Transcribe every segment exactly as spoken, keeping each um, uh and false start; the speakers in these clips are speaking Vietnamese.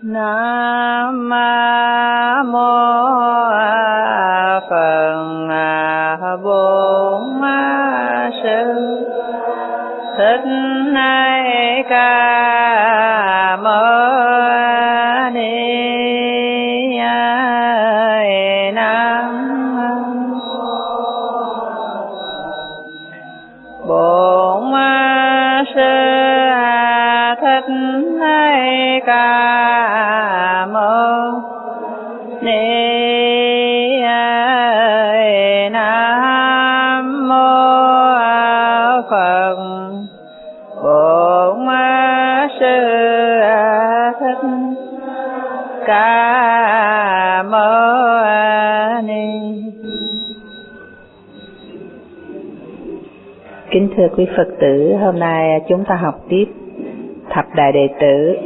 Nam mô Phật Bổn Sư Thích Ca Mâu Ni Nam Bổn Sư Thích Ca Mâu Ni Nam Mô Phật Bổn Sư Thích Ca Mâu Ni. Kính thưa quý Phật tử, hôm nay chúng ta học tiếp Thập Đại Đệ Tử.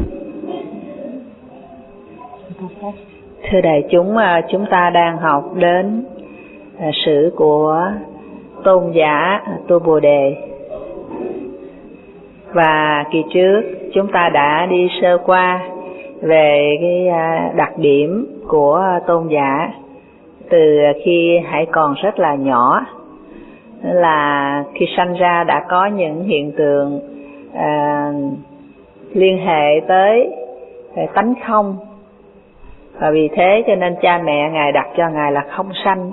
Thưa đại chúng, chúng ta đang học đến sử của Tôn giả Tu Bồ Đề. Và kỳ trước chúng ta đã đi sơ qua về cái đặc điểm của tôn giả từ khi hãy còn rất là nhỏ, là khi sanh ra đã có những hiện tượng à, liên hệ tới tánh không, và vì thế cho nên cha mẹ Ngài đặt cho Ngài là không sanh.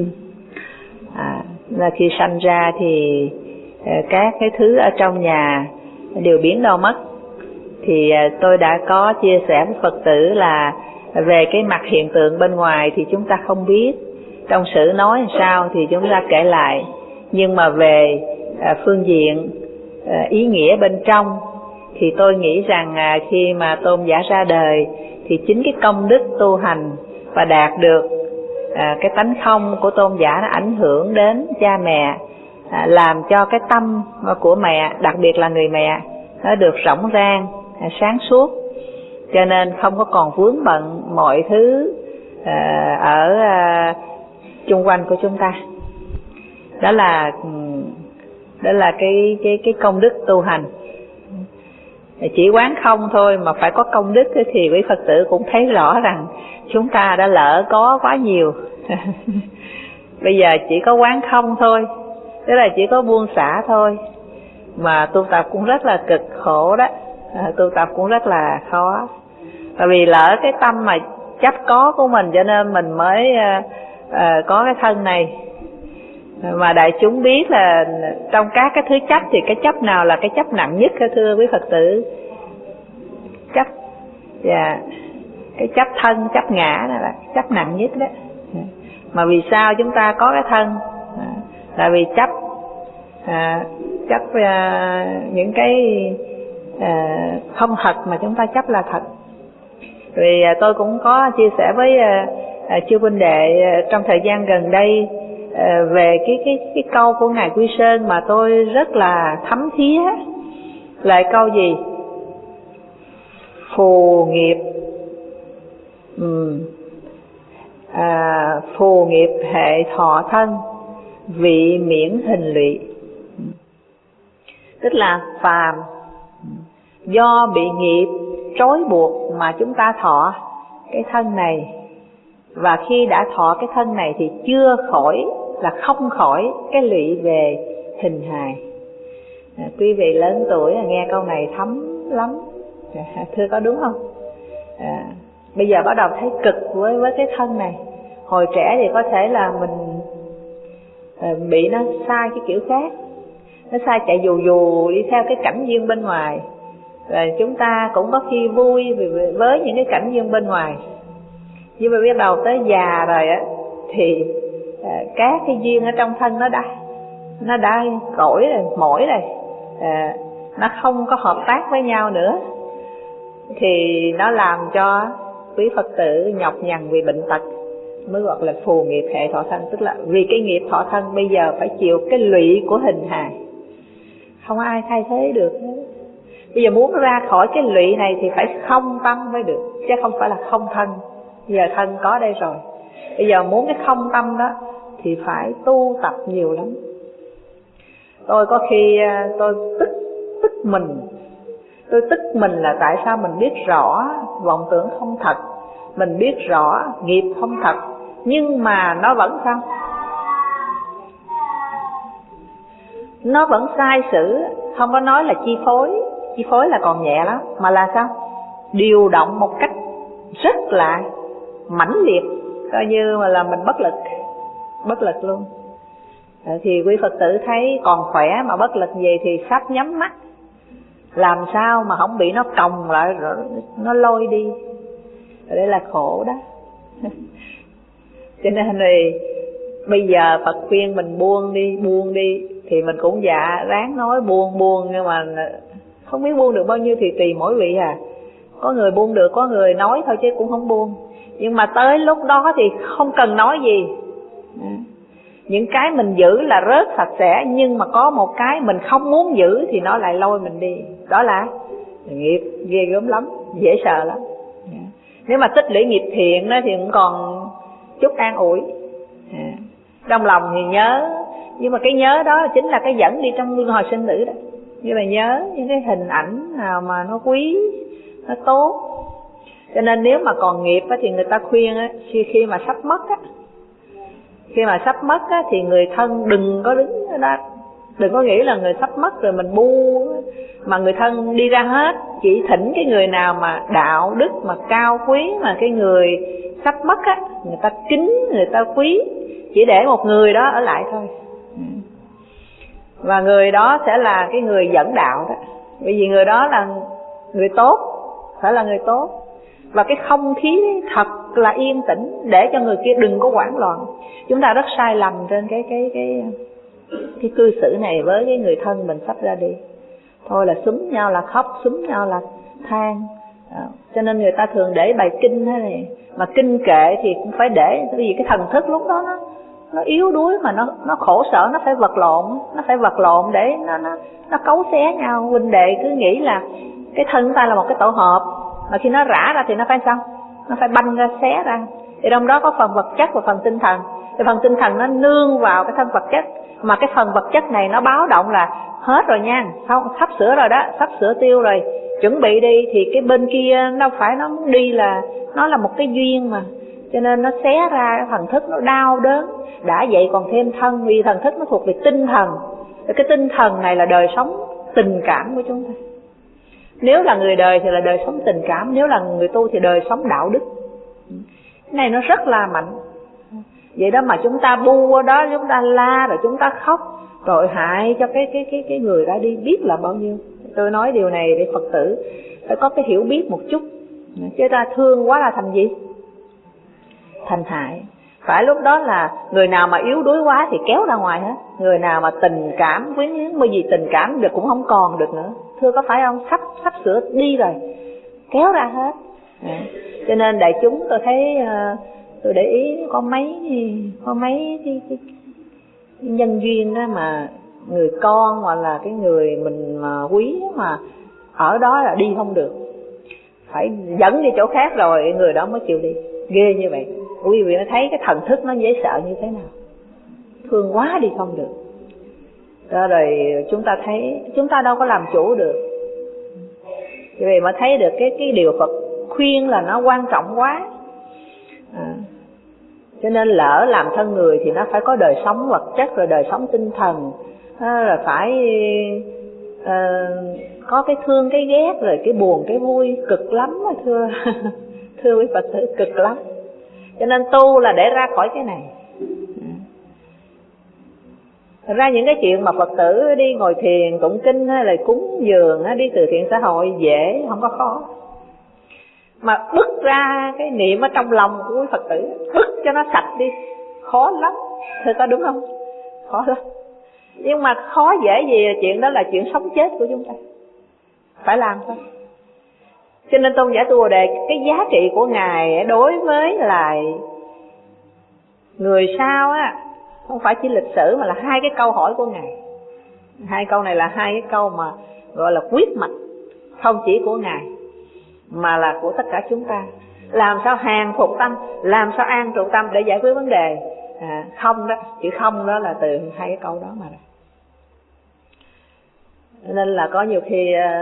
à, là khi sanh ra thì các cái thứ ở trong nhà đều biến đâu mất. Thì tôi đã có chia sẻ với Phật tử là về cái mặt hiện tượng bên ngoài thì chúng ta không biết, trong sử nói làm sao thì chúng ta kể lại, nhưng mà về phương diện ý nghĩa bên trong thì tôi nghĩ rằng khi mà tôn giả ra đời thì chính cái công đức tu hành và đạt được cái tánh không của tôn giả nó ảnh hưởng đến cha mẹ, làm cho cái tâm của mẹ, đặc biệt là người mẹ, nó được rỗng rang, sáng suốt, cho nên không có còn vướng bận mọi thứ ở chung quanh của chúng ta. Đó là đó là cái cái cái công đức tu hành. Chỉ quán không thôi mà phải có công đức thì quý Phật tử cũng thấy rõ rằng chúng ta đã lỡ có quá nhiều. Bây giờ chỉ có quán không thôi, tức là chỉ có buông xả thôi, mà tu tập cũng rất là cực khổ đó, à, tu tập cũng rất là khó. Bởi vì lỡ cái tâm mà chấp có của mình cho nên mình mới uh, uh, có cái thân này. Mà đại chúng biết là trong các cái thứ chấp thì cái chấp nào là cái chấp nặng nhất thưa quý Phật tử? Chấp, yeah. Cái chấp thân, chấp ngã đó là chấp nặng nhất đó. Mà vì sao chúng ta có cái thân? Là vì chấp à, chấp à, những cái à, không thật mà chúng ta chấp là thật. Vì à, tôi cũng có chia sẻ với à, à, chư huynh đệ à, trong thời gian gần đây à, về cái cái cái câu của ngài Quy Sơn mà tôi rất là thấm thía. Là câu gì? Phù nghiệp ừ. à, phù nghiệp hệ thọ thân, vị miễn hình lụy. Tức là phàm do bị nghiệp trói buộc mà chúng ta thọ cái thân này, và khi đã thọ cái thân này thì chưa khỏi, là không khỏi cái lụy về hình hài. à, Quý vị lớn tuổi nghe câu này thấm lắm, à, thưa có đúng không? à, Bây giờ bắt đầu thấy cực với với cái thân này. Hồi trẻ thì có thể là mình à, bị nó sai cái kiểu khác, nó sai chạy dù dù đi theo cái cảnh duyên bên ngoài. Và chúng ta cũng có khi vui với những cái cảnh duyên bên ngoài, nhưng mà bắt đầu tới già rồi á thì à, các cái duyên ở trong thân nó đã nó đã cỗi rồi, mỏi rồi, à, nó không có hợp tác với nhau nữa, thì nó làm cho quý Phật tử nhọc nhằn vì bệnh tật, mới gọi là phù nghiệp hệ thọ thân. Tức là vì cái nghiệp thọ thân bây giờ phải chịu cái lụy của hình hài, không ai thay thế được. Bây giờ muốn ra khỏi cái lụy này thì phải không tâm mới được, chứ không phải là không thân. Bây giờ thân có đây rồi, bây giờ muốn cái không tâm đó thì phải tu tập nhiều lắm. Tôi có khi tôi tức tức mình Tôi tức mình là tại sao mình biết rõ vọng tưởng không thật, mình biết rõ nghiệp không thật, nhưng mà nó vẫn sao? Nó vẫn sai sử, không có nói là chi phối, chi phối là còn nhẹ lắm, mà là sao? Điều động một cách rất là mãnh liệt, coi như mà là mình bất lực, bất lực luôn. Thì quý Phật tử thấy còn khỏe mà bất lực gì thì sắp nhắm mắt, làm sao mà không bị nó còng lại rồi nó lôi đi. Đây là khổ đó. Cho nên thì bây giờ Phật khuyên mình buông đi, buông đi, thì mình cũng dạ ráng nói buông buông, nhưng mà không biết buông được bao nhiêu thì tùy mỗi vị à. Có người buông được, có người nói thôi chứ cũng không buông. Nhưng mà tới lúc đó thì không cần nói gì. Những cái mình giữ là rớt sạch sẽ, nhưng mà có một cái mình không muốn giữ thì nó lại lôi mình đi. Đó là nghiệp, ghê gớm lắm, dễ sợ lắm. Nếu mà tích lũy nghiệp thiện đó thì cũng còn chút an ủi. Trong lòng thì nhớ, nhưng mà cái nhớ đó chính là cái dẫn đi trong luân hồi sinh tử đó. Như là nhớ những cái hình ảnh nào mà nó quý, nó tốt. Cho nên nếu mà còn nghiệp á, thì người ta khuyên á, khi, khi mà sắp mất á, khi mà sắp mất á, thì người thân đừng có đứng ở đó, đừng có nghĩ là người sắp mất rồi mình bu, mà người thân đi ra hết, chỉ thỉnh cái người nào mà đạo đức mà cao quý, mà cái người sắp mất á, người ta kính, người ta quý, chỉ để một người đó ở lại thôi. Và người đó sẽ là cái người dẫn đạo đó, bởi vì người đó là người tốt, phải là người tốt. Và cái không khí thật là yên tĩnh để cho người kia đừng có hoảng loạn. Chúng ta rất sai lầm trên cái cái cái cái cư xử này với cái người thân mình sắp ra đi. Thôi là xúm nhau là khóc, xúm nhau là than. À, cho nên người ta thường để bài kinh thế này, mà kinh kệ thì cũng phải để, bởi vì cái thần thức lúc đó nó nó yếu đuối, mà nó nó khổ sở, nó phải vật lộn, nó phải vật lộn để nó nó nó cấu xé nhau. Huynh đệ cứ nghĩ là cái thân ta là một cái tổ hợp, mà khi nó rã ra thì nó phải sao? Nó phải banh ra, xé ra. Thì trong đó có phần vật chất và phần tinh thần. Thì phần tinh thần nó nương vào cái thân vật chất, mà cái phần vật chất này nó báo động là hết rồi nha, không, sắp sửa rồi đó, sắp sửa tiêu rồi, chuẩn bị đi. Thì cái bên kia nó phải, nó muốn đi là nó là một cái duyên mà, cho nên nó xé ra, cái thần thức nó đau đớn. Đã vậy còn thêm thân, vì thần thức nó thuộc về tinh thần. Và cái tinh thần này là đời sống tình cảm của chúng ta. Nếu là người đời thì là đời sống tình cảm, nếu là người tu thì đời sống đạo đức. Cái này nó rất là mạnh. Vậy đó mà chúng ta bu ở đó, chúng ta la rồi chúng ta khóc, rồi hại cho cái cái cái cái người đã đi biết là bao nhiêu. Tôi nói điều này để Phật tử phải có cái hiểu biết một chút, chứ ta thương quá là thành gì? Thành hại. Phải lúc đó là người nào mà yếu đuối quá thì kéo ra ngoài hết. Người nào mà tình cảm quyến luyến, bởi vì tình cảm được cũng không còn được nữa. Thưa có phải không? Sắp sắp sửa đi rồi, kéo ra hết. À, cho nên đại chúng tôi thấy, tôi để ý có mấy có mấy cái, cái, cái nhân duyên đó mà người con hoặc là cái người mình mà quý mà ở đó là đi không được, phải dẫn đi chỗ khác rồi người đó mới chịu đi. Ghê như vậy. Quý vị nó thấy cái thần thức nó dễ sợ như thế nào, thương quá đi không được. Đó rồi chúng ta thấy chúng ta đâu có làm chủ được. Vì mà thấy được cái cái điều Phật khuyên là nó quan trọng quá. À, cho nên lỡ làm thân người thì nó phải có đời sống vật chất rồi đời sống tinh thần, à, rồi phải à, có cái thương cái ghét rồi cái buồn cái vui, cực lắm mà thưa thưa quý Phật tử, cực lắm. Cho nên tu là để ra khỏi cái này. Thật ra những cái chuyện mà Phật tử đi ngồi thiền, tụng kinh hay là cúng dường, đi từ thiện xã hội dễ, không có khó. Mà bứt ra cái niệm ở trong lòng của quý Phật tử, bứt cho nó sạch đi, khó lắm. Thưa có đúng không? Khó lắm. Nhưng mà khó dễ gì, chuyện đó là chuyện sống chết của chúng ta, phải làm thôi. Cho nên Tôn giả Tu Bồ Đề, cái giá trị của Ngài đối với lại người sau á, không phải chỉ lịch sử mà là hai cái câu hỏi của Ngài. Hai câu này là hai cái câu mà gọi là quyết mạch, không chỉ của Ngài mà là của tất cả chúng ta. Làm sao hàng phục tâm, làm sao an trụ tâm để giải quyết vấn đề. À, không đó, chữ không đó là từ hai cái câu đó mà. Nên là có nhiều khi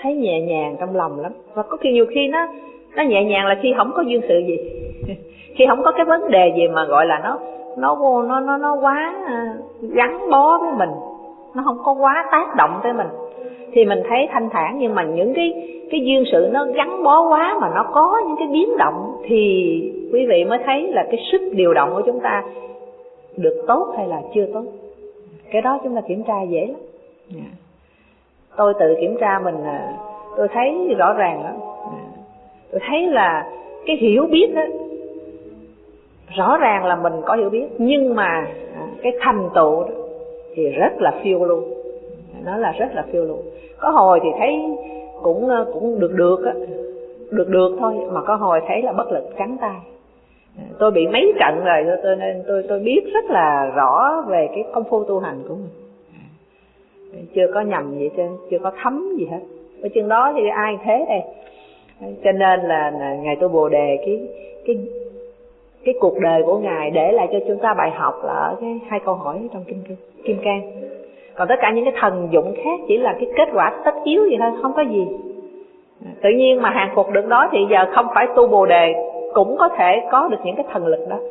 thấy nhẹ nhàng trong lòng lắm. Và có khi nhiều khi nó nó nhẹ nhàng là khi không có duyên sự gì khi không có cái vấn đề gì mà gọi là nó nó nó nó nó quá gắn bó với mình, nó không có quá tác động tới mình thì mình thấy thanh thản. Nhưng mà những cái cái duyên sự nó gắn bó quá mà nó có những cái biến động thì quý vị mới thấy là cái sức điều động của chúng ta được tốt hay là chưa tốt. Cái đó chúng ta kiểm tra dễ lắm. Tôi tự kiểm tra mình, tôi thấy rõ ràng lắm. Tôi thấy là cái hiểu biết đó, rõ ràng là mình có hiểu biết, nhưng mà cái thành tựu đó thì rất là phiêu lưu. Nó là rất là phiêu lưu. Có hồi thì thấy cũng cũng được được á, được được thôi, mà có hồi thấy là bất lực trắng tay. Tôi bị mấy trận rồi, tôi nên tôi tôi biết rất là rõ về cái công phu tu hành của mình. Chưa có nhầm gì chứ, chưa có thấm gì hết. Ở chừng đó thì ai thế đây. Cho nên là, là ngày tôi Bồ đề cái cái cái cuộc đời của ngài để lại cho chúng ta bài học là ở cái hai câu hỏi trong kinh Kim Cang. Còn tất cả những cái thần dụng khác chỉ là cái kết quả tất yếu gì thôi, không có gì. Tự nhiên mà hàng phục được đó thì giờ không phải tu Bồ đề cũng có thể có được những cái thần lực đó.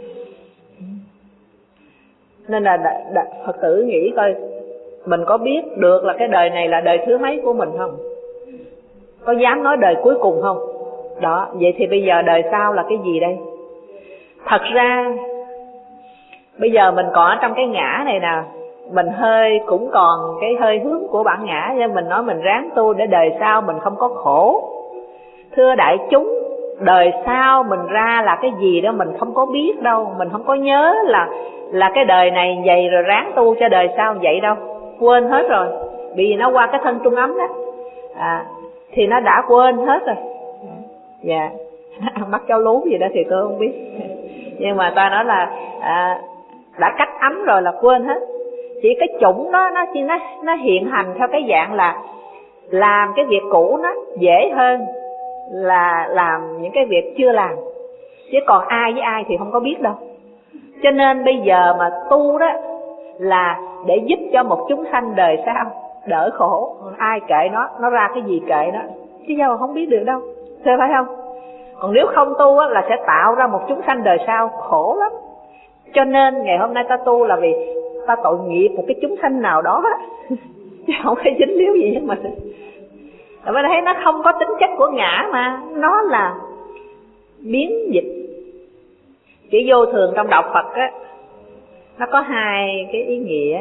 Nên là đ, đ, Phật tử nghĩ coi mình có biết được là cái đời này là đời thứ mấy của mình không? Có dám nói đời cuối cùng không? Đó, vậy thì bây giờ đời sau là cái gì đây? Thật ra bây giờ mình còn ở trong cái ngã này nè, mình hơi cũng còn cái hơi hướng của bản ngã, nên mình nói mình ráng tu để đời sau mình không có khổ. Thưa đại chúng, đời sau mình ra là cái gì đó mình không có biết đâu, mình không có nhớ là là cái đời này vậy rồi ráng tu cho đời sau vậy đâu, quên hết rồi. Vì nó qua cái thân trung ấm đó à, thì nó đã quên hết rồi. Dạ, mắt cháu lú gì đó thì tôi không biết, nhưng mà ta nói là à, đã cách ấm rồi là quên hết. Chỉ cái chủng đó nó nó nó hiện hành theo cái dạng là làm cái việc cũ nó dễ hơn là làm những cái việc chưa làm, chứ còn ai với ai thì không có biết đâu. Cho nên bây giờ mà tu đó là để giúp cho một chúng sanh đời sau đỡ khổ. Ai kệ nó, nó ra cái gì kệ nó, chứ sao không biết được đâu, thưa phải không? Còn nếu không tu á, là sẽ tạo ra một chúng sanh đời sau khổ lắm. Cho nên ngày hôm nay ta tu là vì ta tội nghiệp một cái chúng sanh nào đó chứ không phải dính líu gì với mình. Mình thấy nó không có tính chất của ngã mà nó là biến dịch. Chữ vô thường trong đạo Phật á, nó có hai cái ý nghĩa.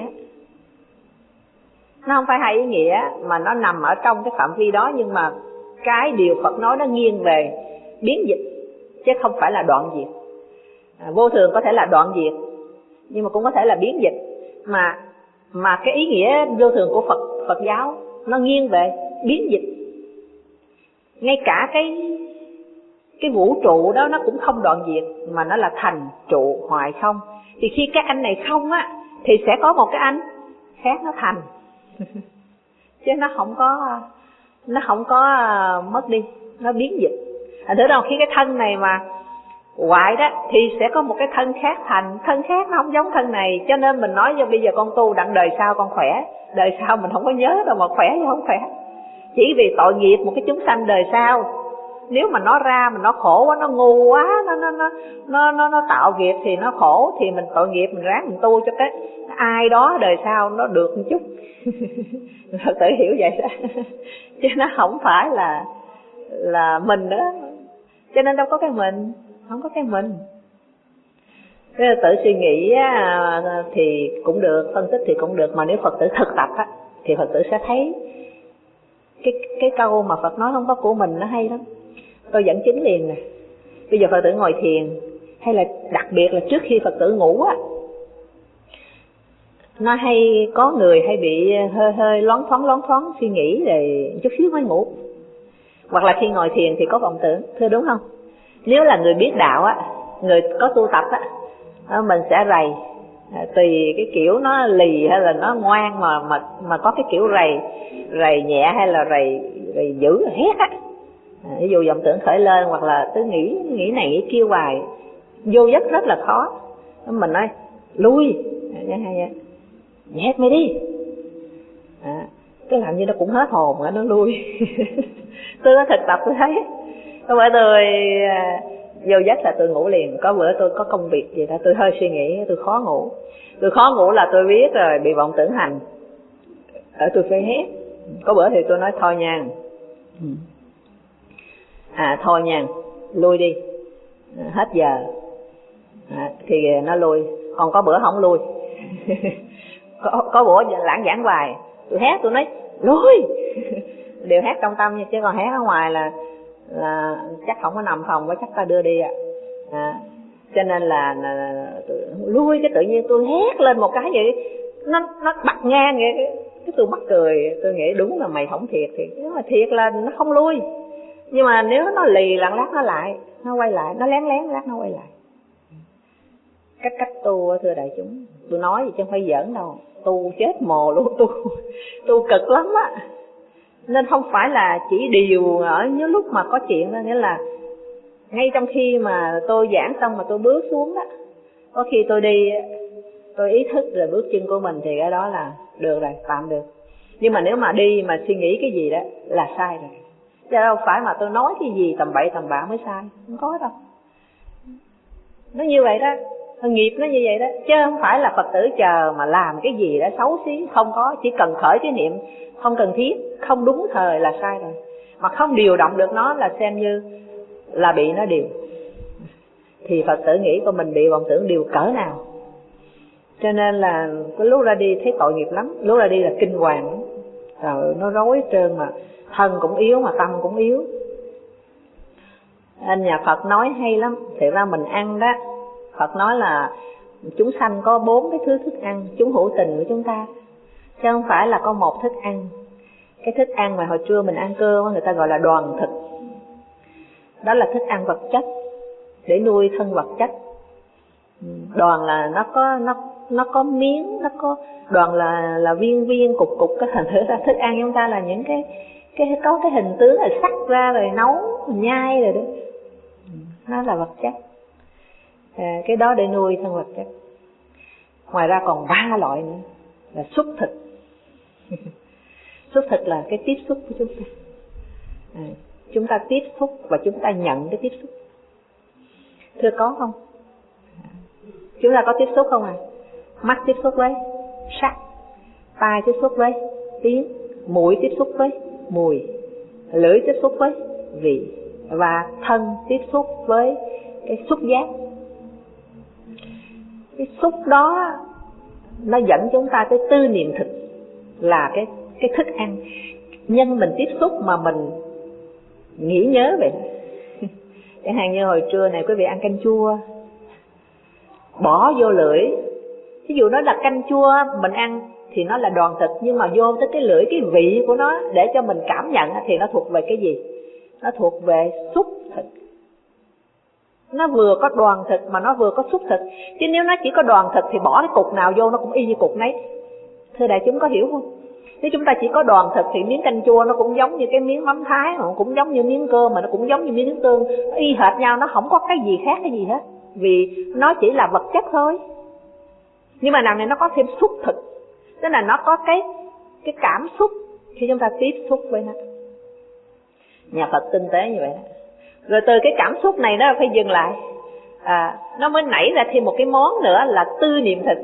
Nó không phải hai ý nghĩa mà nó nằm ở trong cái phạm vi đó, nhưng mà cái điều Phật nói nó nghiêng về biến dịch chứ không phải là đoạn diệt. À, vô thường có thể là đoạn diệt, nhưng mà cũng có thể là biến dịch. Mà mà cái ý nghĩa vô thường của Phật Phật giáo nó nghiêng về biến dịch. Ngay cả cái cái vũ trụ đó nó cũng không đoạn diệt, mà nó là thành trụ hoại không. Thì khi cái anh này không á, thì sẽ có một cái anh khác nó thành chứ nó không có nó không có mất đi, nó biến dịch. Thành thử đâu khi cái thân này mà hoại đó thì sẽ có một cái thân khác thành, thân khác nó không giống thân này. Cho nên mình nói cho bây giờ con tu đặng đời sau con khỏe, đời sau mình không có nhớ đâu mà khỏe hay không khỏe. Chỉ vì tội nghiệp một cái chúng sanh đời sau, nếu mà nó ra mà nó khổ quá, nó ngu quá, nó nó nó nó nó, nó tạo nghiệp thì nó khổ, thì mình tội nghiệp mình ráng mình tu cho cái ai đó đời sau nó được một chút. Thật tự hiểu vậy đó. Chứ nó không phải là là mình nữa. Cho nên đâu có cái mình, không có cái mình. Thế là tự suy nghĩ thì cũng được, phân tích thì cũng được, mà nếu Phật tử thực tập á, thì Phật tử sẽ thấy cái cái câu mà Phật nói không có của mình nó hay lắm. Tôi dẫn chứng liền nè. Bây giờ Phật tử ngồi thiền, hay là đặc biệt là trước khi Phật tử ngủ á, nó hay có người hay bị hơi hơi loáng thoáng loáng thoáng suy nghĩ rồi chút xíu mới ngủ. Hoặc là khi ngồi thiền thì có vọng tưởng, thưa đúng không? Nếu là người biết đạo á, người có tu tập á, mình sẽ rầy, tùy cái kiểu nó lì hay là nó ngoan, mà mà mà có cái kiểu rầy rầy nhẹ hay là rầy rầy dữ hét á. Ví dụ vọng tưởng khởi lên, hoặc là cứ nghĩ nghĩ này nghĩ kia hoài, vô giấc rất là khó. Mình nói lui, nhét mày đi. À, cái làm như nó cũng hết hồn rồi nó lui. Tôi có thực tập tôi thấy, có bữa tôi vô giấc là tôi ngủ liền, có bữa tôi có công việc gì đó tôi hơi suy nghĩ, tôi khó ngủ. Tôi khó ngủ là tôi biết rồi, bị vọng tưởng hành. Ở tôi phải hét. Có bữa thì tôi nói thôi nha. À thôi nha, lui đi, hết giờ. À, thì nó lui, còn có bữa không lui. có, có bữa lãng giảng hoài, tôi hét tôi nói lui. Đều hét trong tâm nha, chứ còn hét ở ngoài là là chắc không có nằm phòng, có chắc ta đưa đi ạ. À. À, cho nên là, là tôi, lui cái tự nhiên tôi hét lên một cái vậy, nó nó bật ngang vậy, cái, cái tôi mắc cười, tôi nghĩ đúng là mày không thiệt thì, nếu mà thiệt là nó không lui. Nhưng mà nếu nó lì lặng lát nó lại, nó quay lại, nó lén lén lát nó quay lại. Cách cách tu thưa đại chúng, tôi nói gì chứ không phải giỡn đâu, tu chết mồ luôn, tu tu cực lắm á. Nên không phải là chỉ điều ở những lúc mà có chuyện đó, nghĩa là ngay trong khi mà tôi giảng xong mà tôi bước xuống đó, có khi tôi đi, tôi ý thức rồi bước chân của mình thì cái đó là được rồi, tạm được. Nhưng mà nếu mà đi mà suy nghĩ cái gì đó là sai rồi. Chứ đâu phải mà tôi nói cái gì tầm bậy tầm bạ mới sai, không có đâu. Nó như vậy đó, nghiệp nó như vậy đó, chứ không phải là Phật tử chờ mà làm cái gì đó xấu xí, không có. Chỉ cần khởi cái niệm không cần thiết, không đúng thời là sai rồi. Mà không điều động được nó là xem như là bị nó điều. Thì Phật tử nghĩ của mình bị vọng tưởng điều cỡ nào. Cho nên là cái lúc ra đi thấy tội nghiệp lắm, lúc ra đi là kinh hoàng, rồi nó rối trơn, mà thân cũng yếu mà tâm cũng yếu. Anh nhà Phật nói hay lắm, thì ra mình ăn đó, Phật nói là chúng sanh có bốn cái thứ thức ăn, chúng hữu tình của chúng ta, chứ không phải là có một thức ăn. Cái thức ăn mà hồi trưa mình ăn cơm người ta gọi là đoàn thực, đó là thức ăn vật chất để nuôi thân vật chất. Đoàn là nó có nó nó có miếng, nó có đoàn là là viên viên cục cục, cái thành thử ra thức ăn chúng ta là những cái cái có cái hình tướng rồi sắc ra rồi nấu nhai rồi đó, nó là vật chất. À, cái đó để nuôi thân vật chất. Ngoài ra còn ba loại nữa là xúc thực. Xúc thực là cái tiếp xúc của chúng ta. À, chúng ta tiếp xúc và chúng ta nhận cái tiếp xúc. Thưa có không? Chúng ta có tiếp xúc không à? Mắt tiếp xúc với sắc, tai tiếp xúc với tiếng, mũi tiếp xúc với mùi, lưỡi tiếp xúc với vị, và thân tiếp xúc với cái xúc giác. Cái xúc đó nó dẫn chúng ta tới tư niệm thực, là cái cái thức ăn. Nhân mình tiếp xúc mà mình nghĩ nhớ vậy. Chẳng hạn như hồi trưa này quý vị ăn canh chua, bỏ vô lưỡi, ví dụ nó là canh chua mình ăn thì nó là đoàn thực, nhưng mà vô tới cái lưỡi, cái vị của nó để cho mình cảm nhận thì nó thuộc về cái gì? Nó thuộc về xúc thực. Nó vừa có đoàn thực mà nó vừa có xúc thực. Chứ nếu nó chỉ có đoàn thực thì bỏ cái cục nào vô nó cũng y như cục nấy. Thưa đại chúng có hiểu không? Nếu chúng ta chỉ có đoàn thực thì miếng canh chua nó cũng giống như cái miếng mắm thái, nó cũng giống như miếng cơm, mà nó cũng giống như miếng nước tương, nó y hệt nhau, nó không có cái gì khác cái gì hết, vì nó chỉ là vật chất thôi. Nhưng mà đằng này nó có thêm xúc thực, tức là nó có cái cái cảm xúc khi chúng ta tiếp xúc với nó. Nhà Phật tinh tế như vậy đó. Rồi từ cái cảm xúc này nó phải dừng lại, à, nó mới nảy ra thêm một cái món nữa là tư niệm thực.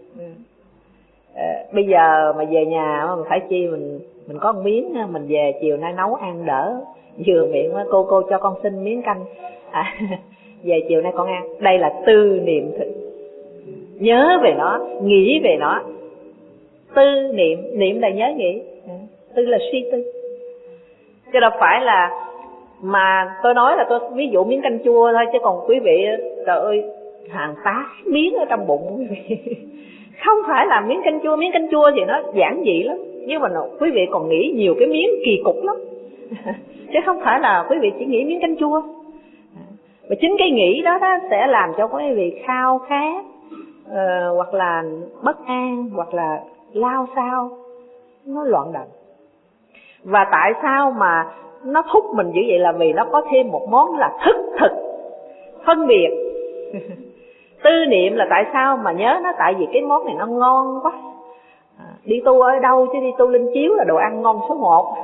À, bây giờ mà về nhà mình phải chi, mình mình có một miếng, mình về chiều nay nấu ăn đỡ vừa miệng, cô cô cho con xin miếng canh, à, về chiều nay con ăn. Đây là tư niệm thực, nhớ về nó, nghĩ về nó. Tư niệm, niệm là nhớ nghĩ, tư là suy tư. Chứ đâu phải là mà tôi nói là tôi ví dụ miếng canh chua thôi, chứ còn quý vị trời ơi hàng tá miếng ở trong bụng quý vị. Không phải là miếng canh chua, miếng canh chua thì nó giản dị lắm, nhưng mà quý vị còn nghĩ nhiều cái miếng kỳ cục lắm. Chứ không phải là quý vị chỉ nghĩ miếng canh chua. Và chính cái nghĩ đó, đó sẽ làm cho quý vị khao khát, uh, hoặc là bất an, hoặc là lao sao, nó loạn động. Và tại sao mà nó thúc mình như vậy là vì nó có thêm một món là thức thực, phân biệt. Tư niệm là tại sao mà nhớ nó, tại vì cái món này nó ngon quá. À, Đi tu ở đâu chứ đi tu Linh Chiếu là đồ ăn ngon số một.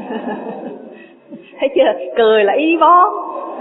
Thấy chưa, cười là y bón.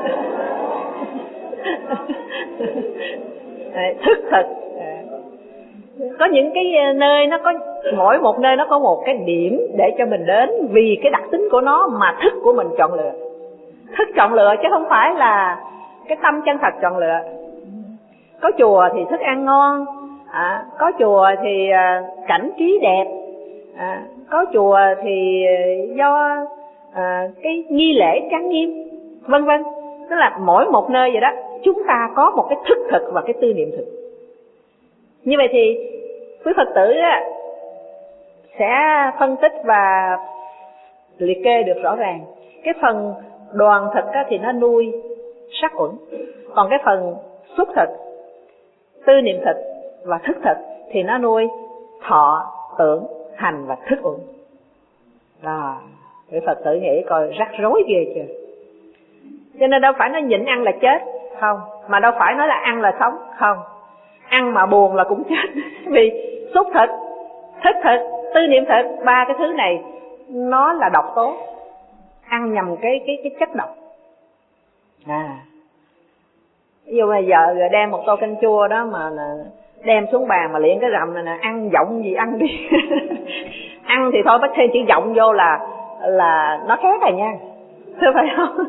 Thức thực. Có những cái nơi nó có, mỗi một nơi nó có một cái điểm để cho mình đến, vì cái đặc tính của nó mà thức của mình chọn lựa. Thức chọn lựa chứ không phải là cái tâm chân thật chọn lựa. Có chùa thì thức ăn ngon, à, có chùa thì à, cảnh trí đẹp, à, có chùa thì do à, cái nghi lễ trang nghiêm, vân vân. Tức là mỗi một nơi vậy đó, chúng ta có một cái thức thực và cái tư niệm thực. Như vậy thì quý Phật tử á, sẽ phân tích và liệt kê được rõ ràng. Cái phần đoàn thực á, thì nó nuôi sắc uẩn, còn cái phần xúc thực, tư niệm thực và thức thực thì nó nuôi thọ, tưởng, hành và thức uẩn. Đó, quý Phật tử nghĩ coi rắc rối ghê chưa. Cho nên đâu phải nói nhịn ăn là chết, không. Mà đâu phải nói là ăn là sống, không. Ăn mà buồn là cũng chết. Vì xúc thực, thức thực, tư niệm thực, ba cái thứ này nó là độc tố. Ăn nhầm cái cái cái chất độc. À, ví dụ bây giờ đem một tô canh chua đó mà đem xuống bàn mà liễn cái rầm này nè, ăn giọng gì ăn đi. Ăn thì thôi, bắt thêm chữ giọng vô là là nó khác rồi nha, thưa phải không?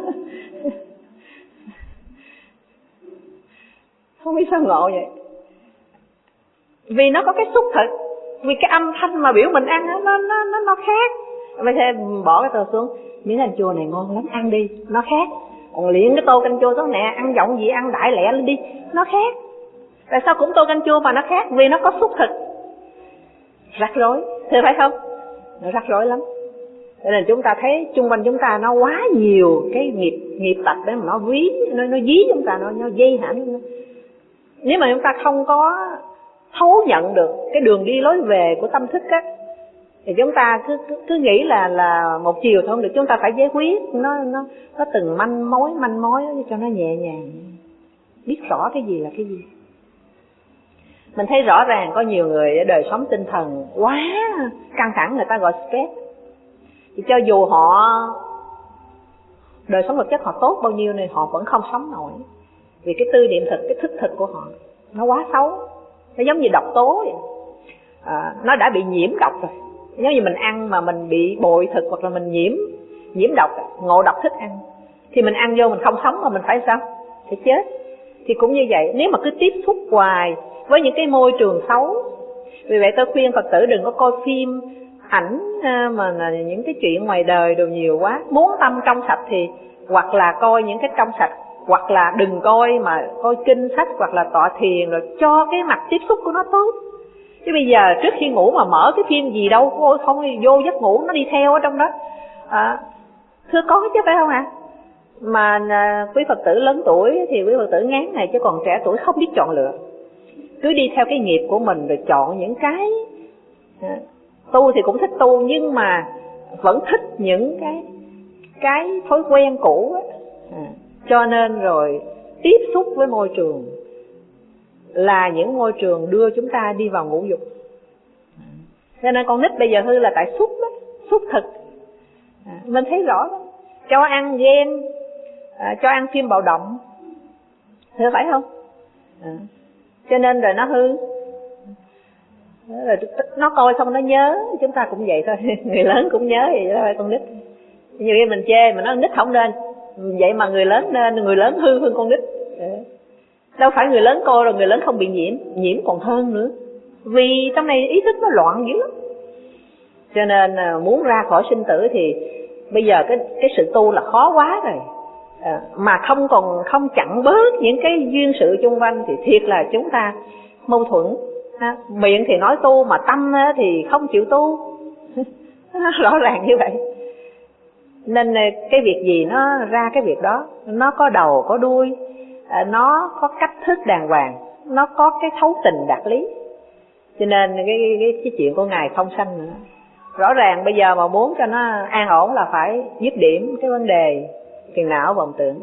Không biết sao ngộ vậy. Vì nó có cái xúc thực, vì cái âm thanh mà biểu mình ăn nó nó nó nó khác. Bây giờ bỏ cái tô xuống, miếng canh chua này ngon lắm, ăn đi, nó khác. Còn liễn cái tô canh chua xuống nè, ăn giọng gì ăn đại lẹ lên đi, nó khác. Tại sao cũng tô canh chua mà nó khác? Vì nó có xúc thực. Rắc rối, thưa phải không? Nó rắc rối lắm. Cho nên chúng ta thấy chung quanh chúng ta nó quá nhiều cái nghiệp nghiệp tật để mà nó ví, nó nó dí chúng ta, nó nó dây hãm. Nếu mà chúng ta không có thấu nhận được cái đường đi lối về của tâm thức á, thì chúng ta cứ cứ, cứ nghĩ là là một chiều thôi không được, chúng ta phải giải quyết nó nó có từng manh mối manh mối cho nó nhẹ nhàng, biết rõ cái gì là cái gì. Mình thấy rõ ràng có nhiều người ở đời sống tinh thần quá căng thẳng, người ta gọi stress. Thì cho dù họ đời sống vật chất họ tốt bao nhiêu này, họ vẫn không sống nổi. Vì cái tư niệm thực, cái thức thực của họ nó quá xấu. Nó giống như độc tố vậy. À, nó đã bị nhiễm độc rồi. Giống như mình ăn mà mình bị bội thực hoặc là mình nhiễm nhiễm độc, ngộ độc thức ăn, thì mình ăn vô mình không sống mà mình phải sao? Phải chết. Thì cũng như vậy, nếu mà cứ tiếp xúc hoài với những cái môi trường xấu. Vì vậy tôi khuyên Phật tử đừng có coi phim, ảnh mà là những cái chuyện ngoài đời đồ nhiều quá. Muốn tâm trong sạch thì hoặc là coi những cái trong sạch, hoặc là đừng coi mà coi kinh sách hoặc là tọa thiền, rồi cho cái mặt tiếp xúc của nó tốt. Chứ bây giờ trước khi ngủ mà mở cái phim gì đâu, ôi không vô giấc ngủ nó đi theo ở trong đó. À, thưa có chứ phải không ạ? À? Mà à, quý Phật tử lớn tuổi thì quý Phật tử ngán này, chứ còn trẻ tuổi không biết chọn lựa. Cứ đi theo cái nghiệp của mình rồi chọn những cái à, tu thì cũng thích tu, nhưng mà vẫn thích những cái cái thói quen cũ á. À, cho nên rồi tiếp xúc với môi trường là những môi trường đưa chúng ta đi vào ngũ dục. À, cho nên con nít bây giờ hư là tại xúc đó, xúc thực. À, mình thấy rõ đó. Cho ăn game, à, cho ăn phim bạo động, thưa phải không? À, cho nên rồi nó hư. Rồi nó coi xong nó nhớ, chúng ta cũng vậy thôi. Người lớn cũng nhớ vậy đó, phải con nít. Nhiều khi mình chê mà nói nít không nên, vậy mà người lớn nên, người lớn hư hơn con nít. Đâu phải người lớn coi rồi người lớn không bị nhiễm, nhiễm còn hơn nữa. Vì trong này ý thức nó loạn dữ lắm. Cho nên muốn ra khỏi sinh tử thì bây giờ cái cái sự tu là khó quá rồi. À, mà không còn không chặn bớt những cái duyên sự chung quanh thì thiệt là chúng ta mâu thuẫn. À, miệng thì nói tu mà tâm thì không chịu tu. Rõ ràng như vậy. Nên cái việc gì nó ra cái việc đó, nó có đầu có đuôi, à, nó có cách thức đàng hoàng, nó có cái thấu tình đạt lý. Cho nên cái, cái, cái, cái chuyện của Ngài không sanh nữa. Rõ ràng bây giờ mà muốn cho nó an ổn là phải dứt điểm cái vấn đề phiền não vọng tưởng.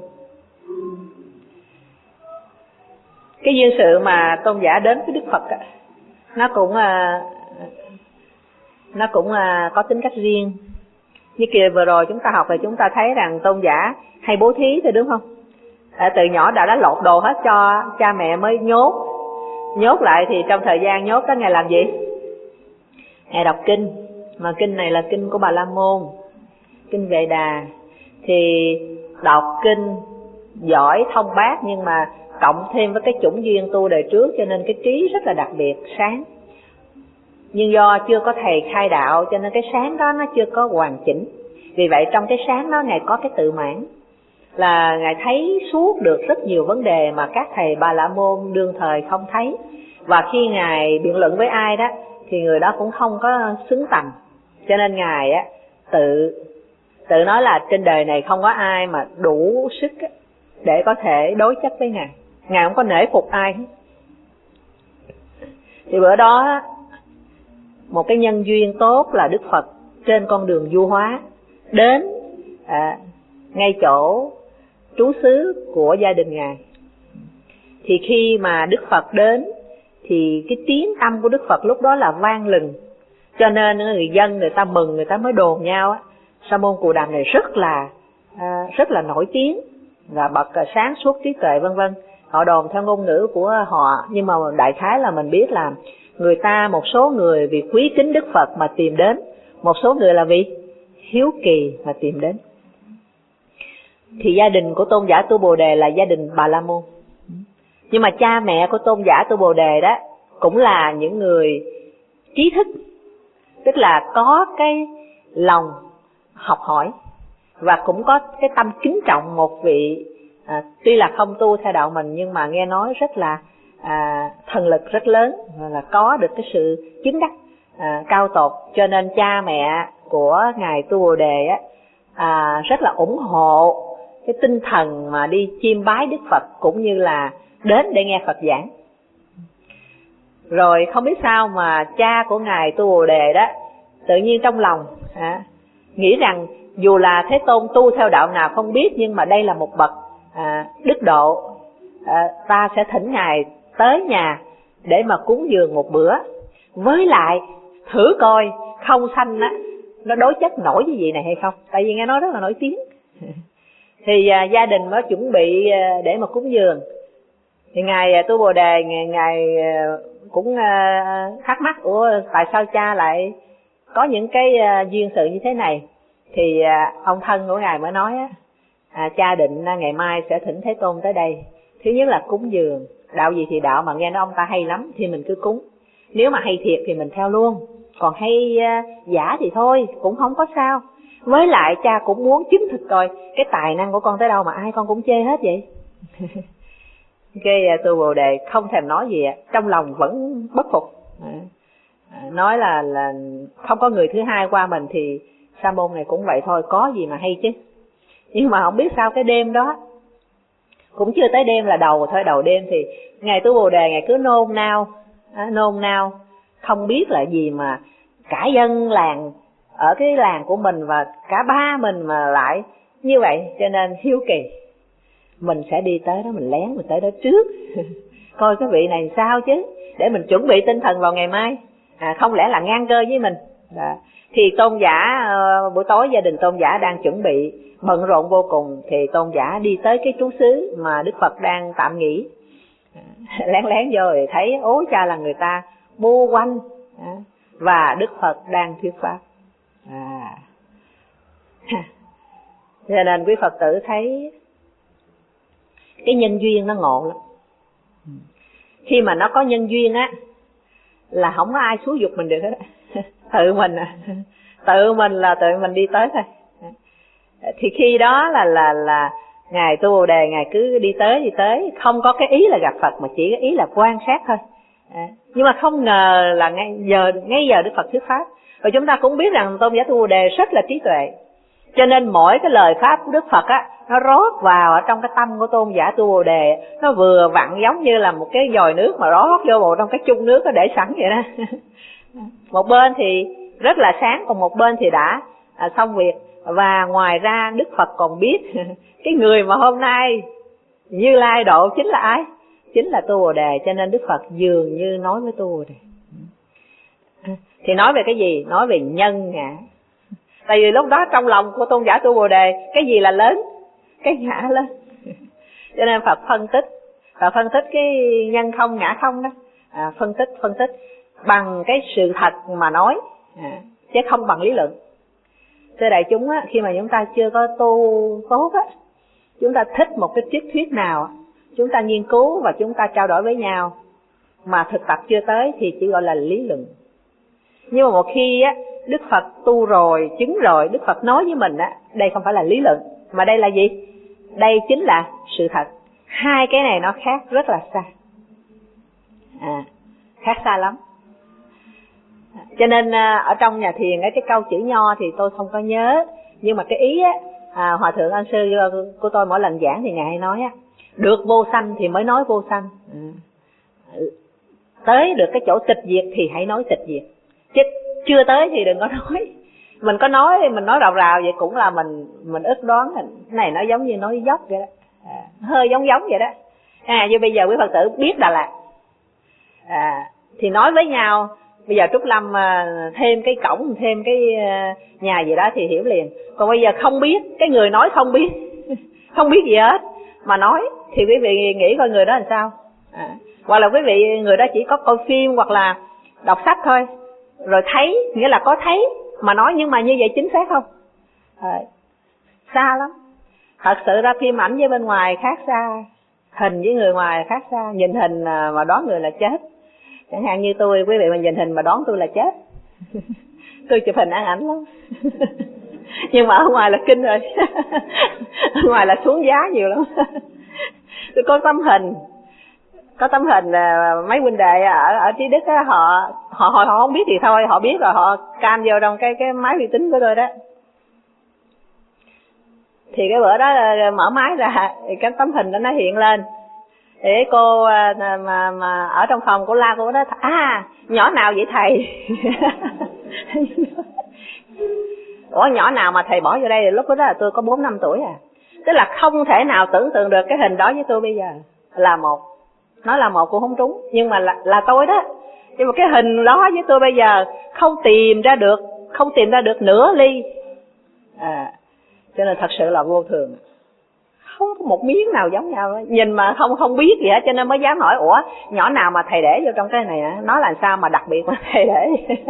Cái duyên sự mà tôn giả đến với Đức Phật á, nó cũng à, nó cũng có tính cách riêng. Như kia vừa rồi chúng ta học thì chúng ta thấy rằng tôn giả hay bố thí thôi đúng không? À, từ nhỏ đã đã lột đồ hết cho cha mẹ mới nhốt. Nhốt lại thì trong thời gian nhốt đó Ngài làm gì? Ngài đọc kinh. Mà kinh này là kinh của Bà La Môn, kinh Vệ Đà. Thì đọc kinh giỏi thông bát, nhưng mà cộng thêm với cái chủng duyên tu đời trước, cho nên cái trí rất là đặc biệt, sáng. Nhưng do chưa có thầy khai đạo cho nên cái sáng đó nó chưa có hoàn chỉnh. Vì vậy trong cái sáng đó Ngài có cái tự mãn, là Ngài thấy suốt được rất nhiều vấn đề mà các thầy Bà La Môn đương thời không thấy. Và khi Ngài biện luận với ai đó thì người đó cũng không có xứng tầm. Cho nên Ngài á tự tự nói là trên đời này không có ai mà đủ sức để có thể đối chất với Ngài. Ngài không có nể phục ai hết. Thì bữa đó một cái nhân duyên tốt là Đức Phật trên con đường du hóa đến à, ngay chỗ trú xứ của gia đình Ngài. Thì khi mà Đức Phật đến thì cái tiếng tâm của Đức Phật lúc đó là vang lừng, cho nên người dân người ta mừng, người ta mới đồn nhau á, Sa môn Cù Đàm này rất là à, rất là nổi tiếng và bậc sáng suốt trí tuệ vân vân. Họ đồn theo ngôn ngữ của họ, nhưng mà đại khái là mình biết là người ta, một số người vì quý kính Đức Phật mà tìm đến, một số người là vì hiếu kỳ mà tìm đến. Thì gia đình của tôn giả Tu Bồ Đề là gia đình Bà La Môn. Nhưng mà cha mẹ của tôn giả Tu Bồ Đề đó cũng là những người trí thức, tức là có cái lòng học hỏi và cũng có cái tâm kính trọng một vị à, tuy là không tu theo đạo mình nhưng mà nghe nói rất là à, thần lực rất lớn, là có được cái sự chứng đắc à, cao tột. Cho nên cha mẹ của ngài Tu Bồ Đề á, à, rất là ủng hộ cái tinh thần mà đi chiêm bái Đức Phật cũng như là đến để nghe Phật giảng. Rồi không biết sao mà cha của ngài Tu Bồ Đề đó tự nhiên trong lòng à, nghĩ rằng dù là Thế Tôn tu theo đạo nào không biết, nhưng mà đây là một bậc à, đức độ, à, ta sẽ thỉnh ngài tới nhà để mà cúng dường một bữa, với lại thử coi không sanh á nó đối chất nổi với vị này hay không, tại vì nghe nói rất là nổi tiếng. Thì à, gia đình mới chuẩn bị à, để mà cúng dường. Thì ngài Tu Bồ Đề ngài, ngài cũng à, thắc mắc, ủa tại sao cha lại có những cái à, duyên sự như thế này. Thì à, ông thân của ngài mới nói á, à, cha định à, ngày mai sẽ thỉnh Thế Tôn tới đây. Thứ nhất là cúng dường, đạo gì thì đạo, mà nghe nói ông ta hay lắm thì mình cứ cúng. Nếu mà hay thiệt thì mình theo luôn, còn hay à, giả thì thôi cũng không có sao. Với lại cha cũng muốn chứng thực coi cái tài năng của con tới đâu mà ai con cũng chê hết vậy. Cái Tu Bồ Đề không thèm nói gì, trong lòng vẫn bất phục, nói là là không có người thứ hai qua mình thì sa môn này cũng vậy thôi, có gì mà hay chứ. Nhưng mà không biết sao cái đêm đó, cũng chưa tới đêm là đầu thôi, đầu đêm thì ngài Tu Bồ Đề ngài cứ nôn nao, nôn nao không biết là gì mà cả dân làng ở cái làng của mình và cả ba mình mà lại như vậy, cho nên hiếu kỳ. Mình sẽ đi tới đó, mình lén mình tới đó trước coi cái vị này sao chứ, để mình chuẩn bị tinh thần vào ngày mai, à, không lẽ là ngang cơ với mình. Đó. Thì tôn giả uh, buổi tối gia đình tôn giả đang chuẩn bị bận rộn vô cùng, thì tôn giả đi tới cái trú xứ mà Đức Phật đang tạm nghỉ, à, lén lén vô thì thấy ố cha là người ta bu quanh, à, và Đức Phật đang thuyết pháp. À. Cho nên quý Phật tử thấy cái nhân duyên nó ngộ lắm. Khi mà nó có nhân duyên á là không có ai xúi giục mình được hết. Tự mình à, tự mình là tự mình đi tới thôi. Thì khi đó là là là ngài Tu Bồ Đề ngài cứ đi tới đi tới, không có cái ý là gặp Phật mà chỉ cái ý là quan sát thôi. À, nhưng mà không ngờ là ngay giờ ngay giờ Đức Phật thuyết pháp. Và chúng ta cũng biết rằng tôn giả Tu Bồ Đề rất là trí tuệ, cho nên mỗi cái lời pháp của Đức Phật á nó rót vào ở trong cái tâm của tôn giả Tu Bồ Đề, nó vừa vặn giống như là một cái vòi nước mà rót vô bộ trong cái chung nước nó để sẵn vậy đó. Một bên thì rất là sáng, còn một bên thì đã à, xong việc. Và ngoài ra Đức Phật còn biết cái người mà hôm nay Như Lai độ chính là ai? Chính là Tu Bồ Đề, cho nên Đức Phật dường như nói với Tu Bồ Đề. Thì nói về cái gì? Nói về nhân ngã. Tại vì lúc đó trong lòng của tôn giả Tu Bồ Đề, cái gì là lớn? Cái ngã lớn. Cho nên Phật phân tích, Phật phân tích cái nhân không ngã không đó, à, phân tích phân tích bằng cái sự thật mà nói, à, chứ không bằng lý luận. Thưa đại chúng á, khi mà chúng ta chưa có tu tốt á, chúng ta thích một cái triết thuyết nào, chúng ta nghiên cứu và chúng ta trao đổi với nhau, mà thực tập chưa tới thì chỉ gọi là lý luận. Nhưng mà một khi á, Đức Phật tu rồi, chứng rồi, Đức Phật nói với mình á, đây không phải là lý luận, mà đây là gì? Đây chính là sự thật. Hai cái này nó khác rất là xa, à, khác xa lắm. Cho nên ở trong nhà thiền cái câu chữ nho thì tôi không có nhớ, nhưng mà cái ý á, à, Hòa thượng Ân Sư của tôi mỗi lần giảng thì ngài hay nói á, được vô sanh thì mới nói vô sanh, à, tới được cái chỗ tịch diệt thì hãy nói tịch diệt, chứ chưa tới thì đừng có nói. Mình có nói, mình nói rào rào vậy cũng là mình mình ức đoán. Cái này nó giống như nói dốc vậy đó, à, hơi giống giống vậy đó. À, như bây giờ quý Phật tử biết Đà Lạt, à, thì nói với nhau, bây giờ Trúc Lâm à, thêm cái cổng, thêm cái à, nhà gì đó thì hiểu liền. Còn bây giờ không biết, cái người nói không biết, không biết gì hết mà nói, thì quý vị nghĩ coi người đó làm sao? À, hoặc là quý vị người đó chỉ có coi phim hoặc là đọc sách thôi, rồi thấy, nghĩa là có thấy mà nói, nhưng mà như vậy chính xác không? À, xa lắm. Thật sự ra phim ảnh với bên ngoài khác xa, hình với người ngoài khác xa. Nhìn hình mà đoán người là chết. Chẳng hạn như tôi, quý vị mà nhìn hình mà đoán tôi là chết. Tôi chụp hình ăn ảnh lắm. Nhưng mà ở ngoài là kinh rồi. Ở ngoài là xuống giá nhiều lắm. Tôi có tấm hình, có tấm hình mấy huynh đệ ở ở Trí Đức á, họ họ họ họ không biết thì thôi, họ biết rồi họ cam vô trong cái cái máy vi tính của tôi đó. Thì cái bữa đó mở máy ra, thì cái tấm hình đó nó hiện lên. Thì cô mà mà ở trong phòng, cô la cô đó, à nhỏ nào vậy thầy? Ủa nhỏ nào mà thầy bỏ vô đây? Lúc đó là tôi có bốn năm tuổi à. Tức là không thể nào tưởng tượng được cái hình đó với tôi bây giờ là một. Nói là một cũng không trúng, nhưng mà là, là tôi đó. Nhưng mà cái hình đó với tôi bây giờ không tìm ra được, không tìm ra được nửa ly. À, cho nên thật sự là vô thường, không có một miếng nào giống nhau đó. Nhìn mà không không biết gì hết, cho nên mới dám hỏi, ủa nhỏ nào mà thầy để vô trong cái này á, nó làm sao mà đặc biệt mà thầy để.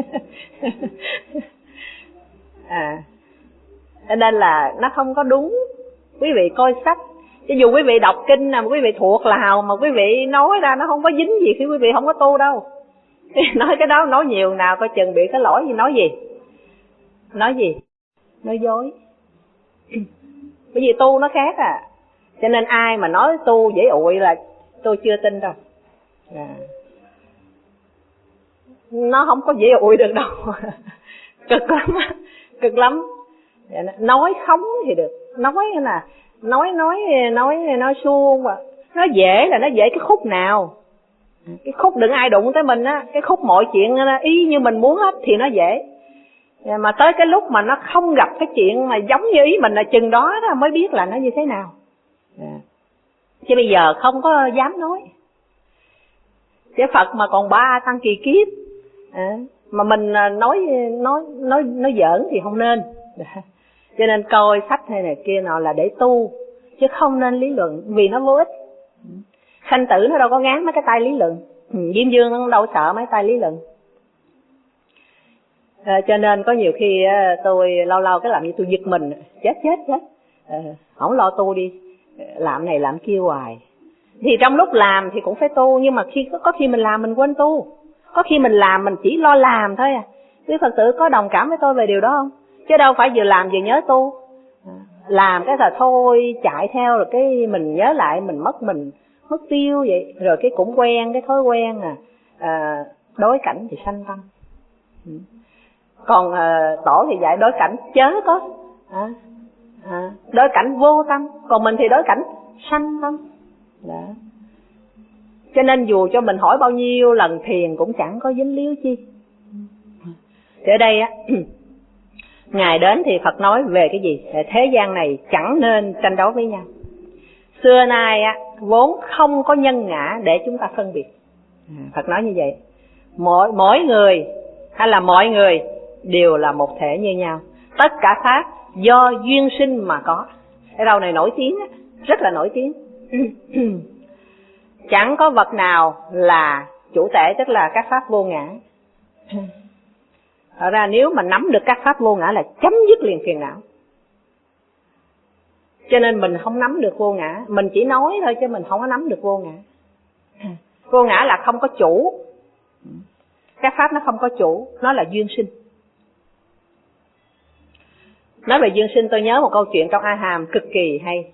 À, cho nên là nó không có đúng. Quý vị coi sách, cho dù quý vị đọc kinh nào mà quý vị thuộc lào mà quý vị nói ra nó không có dính gì khi quý vị không có tu đâu. Nói cái đó nói nhiều nào coi chừng bị cái lỗi gì. Nói gì? Nói gì? Nói dối. Bởi vì tu nó khác à. Cho nên ai mà nói tu dễ ụi là tôi chưa tin đâu. À, nó không có dễ ụi được đâu. Cực lắm, cực lắm. Nói khống thì được, nói là nói nói nói nói suông mà nó dễ là nó dễ cái khúc nào, cái khúc đừng ai đụng tới mình á, cái khúc mọi chuyện ý như mình muốn hết thì nó dễ. Mà tới cái lúc mà nó không gặp cái chuyện mà giống như ý mình là chừng đó, đó mới biết là nó như thế nào. À, chứ bây giờ không có dám nói. Chứ Phật mà còn ba tăng kỳ kiếp, à, mà mình nói nói nói nói giỡn thì không nên. Cho nên coi sách hay này kia nào là để tu, chứ không nên lý luận, vì nó vô ích. Sanh tử nó đâu có ngán mấy cái tay lý luận, Diêm Dương nó đâu sợ mấy tay lý luận. À, cho nên có nhiều khi à, tôi lâu lâu cái làm như tôi giật mình, chết chết chết, à, không lo tu đi, làm này làm kia hoài. Thì trong lúc làm thì cũng phải tu, nhưng mà khi có khi mình làm mình quên tu, có khi mình làm mình chỉ lo làm thôi à. Quý Phật tử có đồng cảm với tôi về điều đó không? Chứ đâu phải vừa làm vừa nhớ tu. Làm cái là thôi chạy theo rồi cái mình nhớ lại mình mất mình mất tiêu vậy, rồi cái cũng quen cái thói quen à, à đối cảnh thì sanh tâm. Còn à, tổ thì dạy đối cảnh chớ có, à, à, đối cảnh vô tâm, còn mình thì đối cảnh sanh tâm. Đó. Cho nên dù cho mình hỏi bao nhiêu lần thiền cũng chẳng có dính líu chi. Thì ở đây á, Ngài đến thì Phật nói về cái gì? Thế gian này chẳng nên tranh đấu với nhau. Xưa nay á, vốn không có nhân ngã để chúng ta phân biệt. Phật nói như vậy. Mỗi, mỗi người hay là mọi người đều là một thể như nhau? Tất cả pháp do duyên sinh mà có. Cái câu này nổi tiếng, rất là nổi tiếng. Chẳng có vật nào là chủ thể, tức là các pháp vô ngã. Thật ra nếu mà nắm được các pháp vô ngã là chấm dứt liền phiền não. Cho nên mình không nắm được vô ngã, mình chỉ nói thôi chứ mình không có nắm được vô ngã. Vô ngã là không có chủ. Các pháp nó không có chủ, nó là duyên sinh. Nói về duyên sinh tôi nhớ một câu chuyện trong A Hàm cực kỳ hay.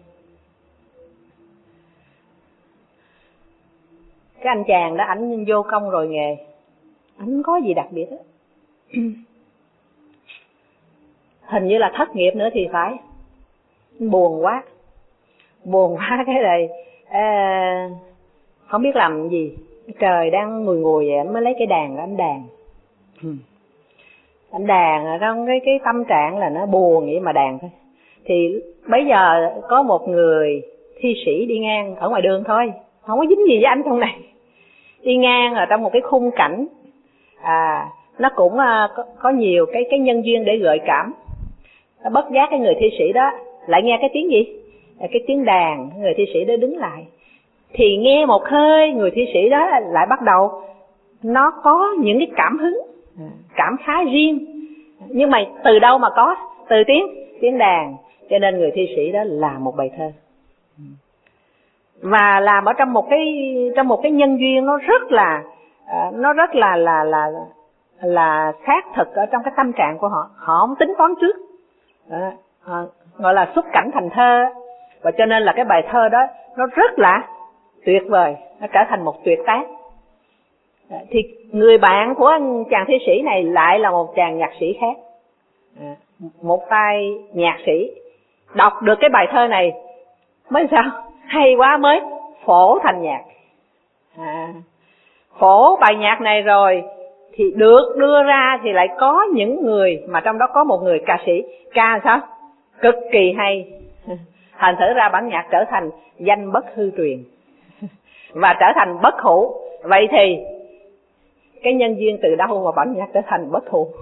Cái anh chàng đó, ảnh vô công rồi nghề, ảnh có gì đặc biệt đó. Hình như là thất nghiệp nữa thì phải. Buồn quá, buồn quá cái này à, không biết làm gì. Trời đang ngùi ngùi vậy, anh mới lấy cái đàn ra anh đàn. Anh đàn ở trong cái cái tâm trạng là nó buồn vậy mà đàn thôi. Thì bây giờ có một người thi sĩ đi ngang ở ngoài đường thôi, không có dính gì với anh trong này. Đi ngang ở trong một cái khung cảnh, à nó cũng có, có nhiều cái cái nhân duyên để gợi cảm. Nó bất giác cái người thi sĩ đó lại nghe cái tiếng gì? Cái tiếng đàn. Người thi sĩ đó đứng lại, thì nghe một hơi người thi sĩ đó lại bắt đầu nó có những cái cảm hứng, cảm khái riêng. Nhưng mà từ đâu mà có? Từ tiếng tiếng đàn. Cho nên người thi sĩ đó làm một bài thơ, và làm ở trong một cái trong một cái nhân duyên nó rất là nó rất là là là là xác thực ở trong cái tâm trạng của họ. Họ không tính toán trước, à, à, gọi là xúc cảnh thành thơ. Và cho nên là cái bài thơ đó nó rất là tuyệt vời, nó trở thành một tuyệt tác. À, thì người bạn của anh chàng thi sĩ này lại là một chàng nhạc sĩ khác, à, một tay nhạc sĩ, đọc được cái bài thơ này mới sao hay quá, mới phổ thành nhạc. À, phổ bài nhạc này rồi thì được đưa ra, thì lại có những người, mà trong đó có một người ca sĩ ca sao cực kỳ hay. Thành thử ra bản nhạc trở thành danh bất hư truyền và trở thành bất hủ. Vậy thì cái nhân duyên từ đâu mà bản nhạc trở thành bất hủ?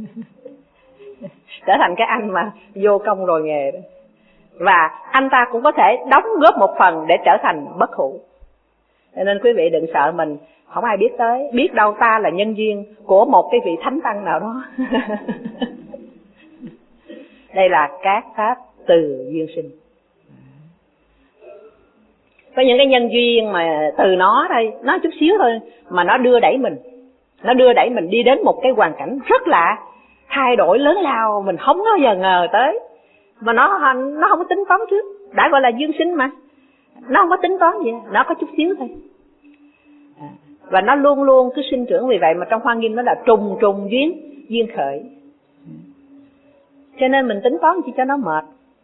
Trở thành cái anh mà vô công rồi nghề đó. Và anh ta cũng có thể đóng góp một phần để trở thành bất hủ. Cho nên quý vị đừng sợ mình không ai biết tới, biết đâu ta là nhân duyên của một cái vị thánh tăng nào đó. Đây là các pháp từ duyên sinh. Có những cái nhân duyên mà từ nó đây, nó chút xíu thôi, mà nó đưa đẩy mình, nó đưa đẩy mình đi đến một cái hoàn cảnh rất lạ, thay đổi lớn lao mình không bao giờ ngờ tới. Mà nó nó không có tính toán trước, đã gọi là duyên sinh mà, nó không có tính toán gì, nó có chút xíu thôi. À, và nó luôn luôn cứ sinh trưởng. Vì vậy mà trong Hoa Nghiêm nó là trùng trùng duyên, duyên khởi. Cho nên mình tính toán chỉ cho nó mệt.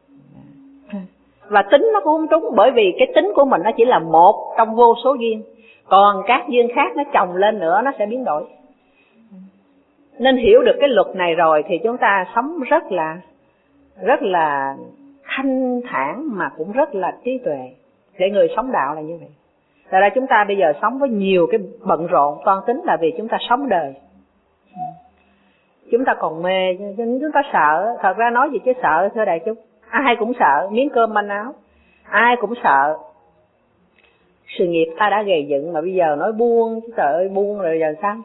Và tính nó cũng không trúng, bởi vì cái tính của mình nó chỉ là một trong vô số duyên, còn các duyên khác nó chồng lên nữa nó sẽ biến đổi. Nên hiểu được cái luật này rồi thì chúng ta sống rất là rất là thanh thản, mà cũng rất là trí tuệ. Để người sống đạo là như vậy. Thật ra chúng ta bây giờ sống với nhiều cái bận rộn, toan tính là vì chúng ta sống đời. Chúng ta còn mê, chúng ta sợ. Thật ra nói gì chứ sợ, thưa đại chúng, ai cũng sợ miếng cơm manh áo, ai cũng sợ sự nghiệp ta đã gầy dựng, mà bây giờ nói buông, trời ơi buông rồi giờ sao?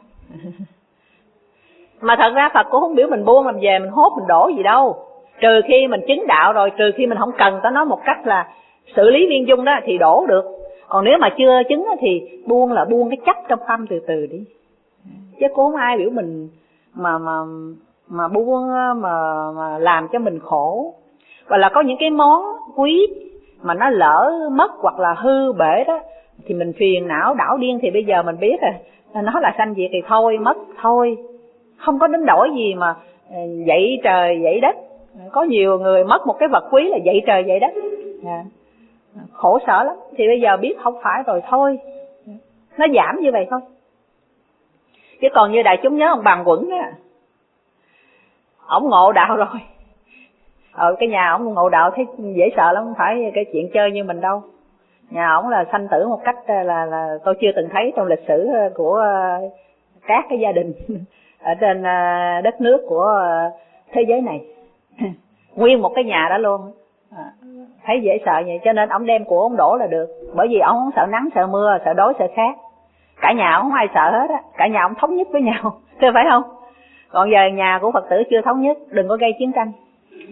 Mà thật ra Phật cũng không biểu mình buông, làm về mình hốt mình đổ gì đâu. Trừ khi mình chứng đạo rồi, trừ khi mình không cần tới nó một cách là xử lý viên dung đó thì đổ được. Còn nếu mà chưa chứng thì buông là buông cái chấp trong tâm từ từ đi. Chứ cũng không ai biểu mình mà mà mà buông mà mà làm cho mình khổ. Và là có những cái món quý mà nó lỡ mất hoặc là hư bể đó thì mình phiền não đảo điên. Thì bây giờ mình biết rồi, nó là sanh diệt thì thôi, mất thôi, không có đánh đổi gì mà dậy trời dậy đất. Có nhiều người mất một cái vật quý là dậy trời dậy đất, à, khổ sở lắm. Thì bây giờ biết không phải rồi thôi, nó giảm như vậy thôi. Chứ còn như đại chúng nhớ ông Bằng Quẩn á, ổng ngộ đạo rồi, ở cái nhà ổng ngộ đạo thấy dễ sợ lắm, không phải cái chuyện chơi như mình đâu. Nhà ổng là sanh tử một cách là là tôi chưa từng thấy trong lịch sử của các cái gia đình. ở trên đất nước của thế giới này. Nguyên một cái nhà đó luôn. Thấy dễ sợ vậy, cho nên ông đem của ông đổ là được. Bởi vì ông không sợ nắng, sợ mưa, sợ đói, sợ khát. Cả nhà ông không ai sợ hết á, cả nhà ông thống nhất với nhau, thế phải không? Còn giờ nhà của Phật tử chưa thống nhất, đừng có gây chiến tranh.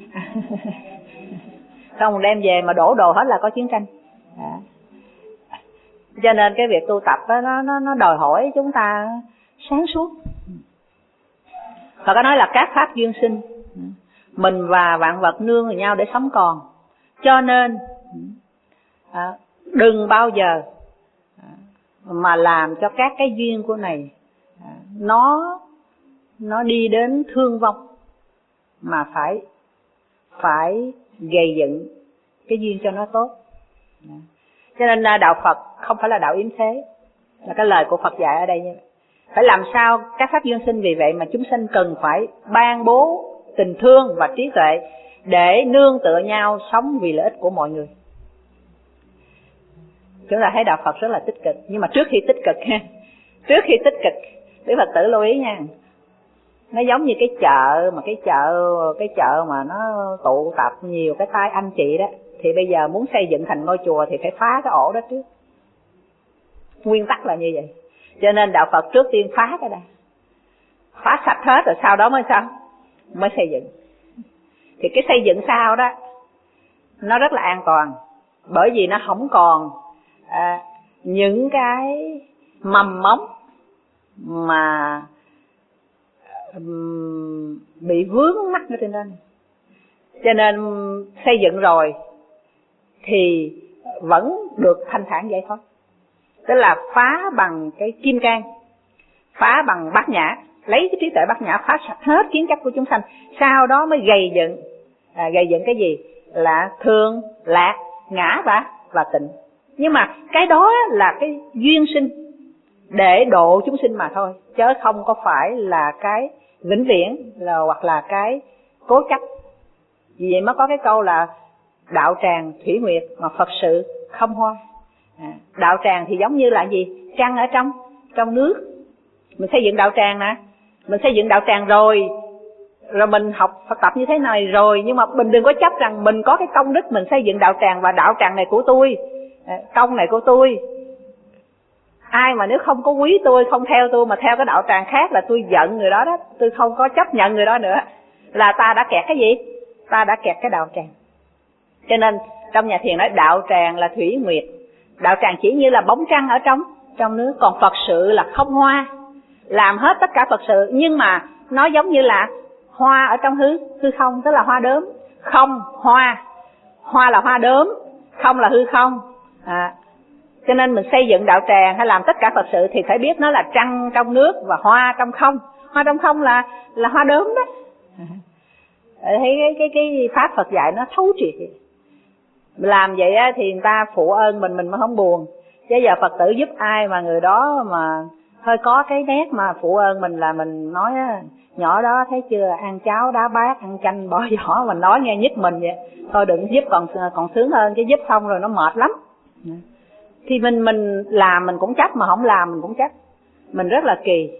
Xong đem về mà đổ đồ hết là có chiến tranh. À. Cho nên cái việc tu tập đó, nó nó nó đòi hỏi chúng ta sáng suốt. Phật có nói là các pháp duyên sinh, mình và vạn vật nương vào nhau để sống còn. Cho nên à, đừng bao giờ mà làm cho các cái duyên của này à, nó nó đi đến thương vong, mà phải phải gây dựng cái duyên cho nó tốt. Cho nên đạo Phật không phải là đạo yếm thế, là cái lời của Phật dạy ở đây như vậy. Phải làm sao các pháp duyên sinh, vì vậy mà chúng sinh cần phải ban bố tình thương và trí tuệ để nương tựa nhau sống vì lợi ích của mọi người. Chúng ta thấy đạo Phật rất là tích cực, nhưng mà trước khi tích cực ha, trước khi tích cực, quý Phật tử lưu ý nha. Nó giống như cái chợ mà cái chợ cái chợ mà nó tụ tập nhiều cái tay anh chị đó, thì bây giờ muốn xây dựng thành ngôi chùa thì phải phá cái ổ đó trước. Nguyên tắc là như vậy. Cho nên đạo Phật trước tiên phá cái đây, phá sạch hết rồi sau đó mới sao? Mới xây dựng. Thì cái xây dựng sau đó nó rất là an toàn, bởi vì nó không còn à, những cái mầm móng mà um, bị vướng mắc ở trên đó. Cho nên xây dựng rồi thì vẫn được thanh thản giải thoát. Tức là phá bằng cái kim cang, phá bằng bát nhã, lấy cái trí tuệ bát nhã phá sạch hết kiến chấp của chúng sanh, sau đó mới gây dựng. À, gây dựng cái gì? Là thương, lạc, ngã và và tịnh. Nhưng mà cái đó là cái duyên sinh để độ chúng sinh mà thôi, chứ không có phải là cái vĩnh viễn, là hoặc là cái cố chấp. Vì vậy mới có cái câu là đạo tràng thủy nguyệt mà Phật sự không hoa. À, đạo tràng thì giống như là gì? Trăng ở trong trong nước. Mình xây dựng đạo tràng nè, mình xây dựng đạo tràng rồi rồi mình học Phật tập như thế này rồi, nhưng mà mình đừng có chấp rằng mình có cái công đức mình xây dựng đạo tràng và đạo tràng này của tôi, công này của tôi. Ai mà nếu không có quý tôi, không theo tôi mà theo cái đạo tràng khác là tôi giận người đó đó, tôi không có chấp nhận người đó nữa, là ta đã kẹt cái gì? Ta đã kẹt cái đạo tràng. Cho nên trong nhà thiền nói đạo tràng là thủy nguyệt. Đạo tràng chỉ như là bóng trăng ở trong trong nước, còn Phật sự là không hoa, làm hết tất cả Phật sự, nhưng mà nó giống như là hoa ở trong hư hư không, tức là hoa đốm. Không hoa, hoa là hoa đốm, không là hư không. À, cho nên mình xây dựng đạo tràng hay làm tất cả Phật sự thì phải biết nó là trăng trong nước và hoa trong không. Hoa trong không là là hoa đốm đó. Thấy cái cái cái pháp Phật dạy nó thấu triệt. Làm vậy á thì người ta phụ ơn mình, mình mới không buồn. Chứ giờ Phật tử giúp ai mà người đó mà hơi có cái nét mà phụ ơn mình là mình nói á, nhỏ đó thấy chưa, ăn cháo đá bát, ăn chanh bỏ vỏ, mình nói nghe nhức mình vậy. Thôi đừng giúp còn còn sướng hơn, chứ giúp xong rồi nó mệt lắm. Thì mình mình làm mình cũng chấp, mà không làm mình cũng chấp. Mình rất là kỳ.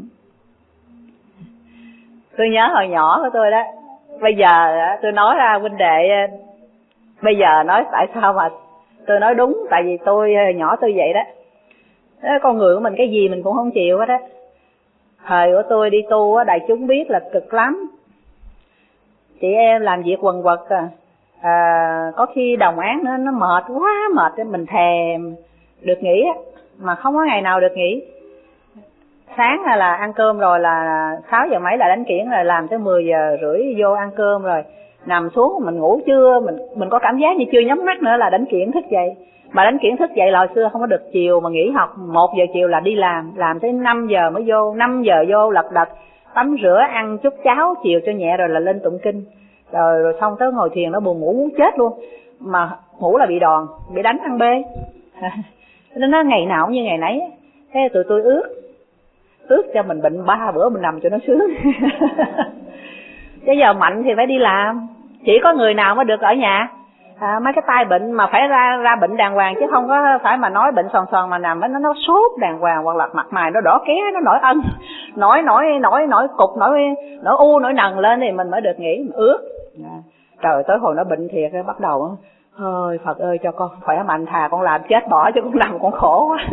Tôi nhớ hồi nhỏ của tôi đó, bây giờ tôi nói ra huynh đệ, bây giờ nói tại sao mà tôi nói đúng, tại vì tôi nhỏ tôi vậy đó. Đó, con người của mình cái gì mình cũng không chịu hết á. Thời của tôi đi tu á, đại chúng biết là cực lắm. Chị em làm việc quần quật à, à có khi đồng án nó nó mệt quá mệt, mình thèm được nghỉ á, mà không có ngày nào được nghỉ. Sáng là, là ăn cơm rồi là sáu giờ mấy là đánh kiển rồi, làm tới mười giờ rưỡi vô ăn cơm rồi nằm xuống, mình ngủ chưa, mình mình có cảm giác như chưa nhắm mắt nữa là đánh kiển thức dậy. Mà đánh kiển thức dậy là hồi xưa không có được chiều mà nghỉ học, một giờ chiều là đi làm, làm tới năm giờ mới vô, năm giờ vô lật đật tắm rửa ăn chút cháo chiều cho nhẹ rồi là lên tụng kinh. Rồi rồi xong tới ngồi thiền nó buồn ngủ muốn chết luôn, mà ngủ là bị đòn, bị đánh ăn bê. Nên nó ngày nào cũng như ngày nấy. Thế tụi tôi ước ước cho mình bệnh ba bữa mình nằm cho nó sướng. Chứ giờ mạnh thì phải đi làm, chỉ có người nào mới được ở nhà. à, mấy cái tai bệnh mà phải ra ra bệnh đàng hoàng, chứ không có phải mà nói bệnh sòn sòn mà nằm nó nó sốt đàng hoàng, hoặc là mặt mày nó đỏ ké, nó nổi ân, nổi nổi nổi nổi cục, nổi nổi u, nổi nần lên thì mình mới được nghỉ, mình ướt. À, trời, tới hồi nó bệnh thiệt rồi bắt đầu ơi Phật ơi cho con khỏe mạnh, thà con làm chết bỏ chứ con nằm con khổ quá.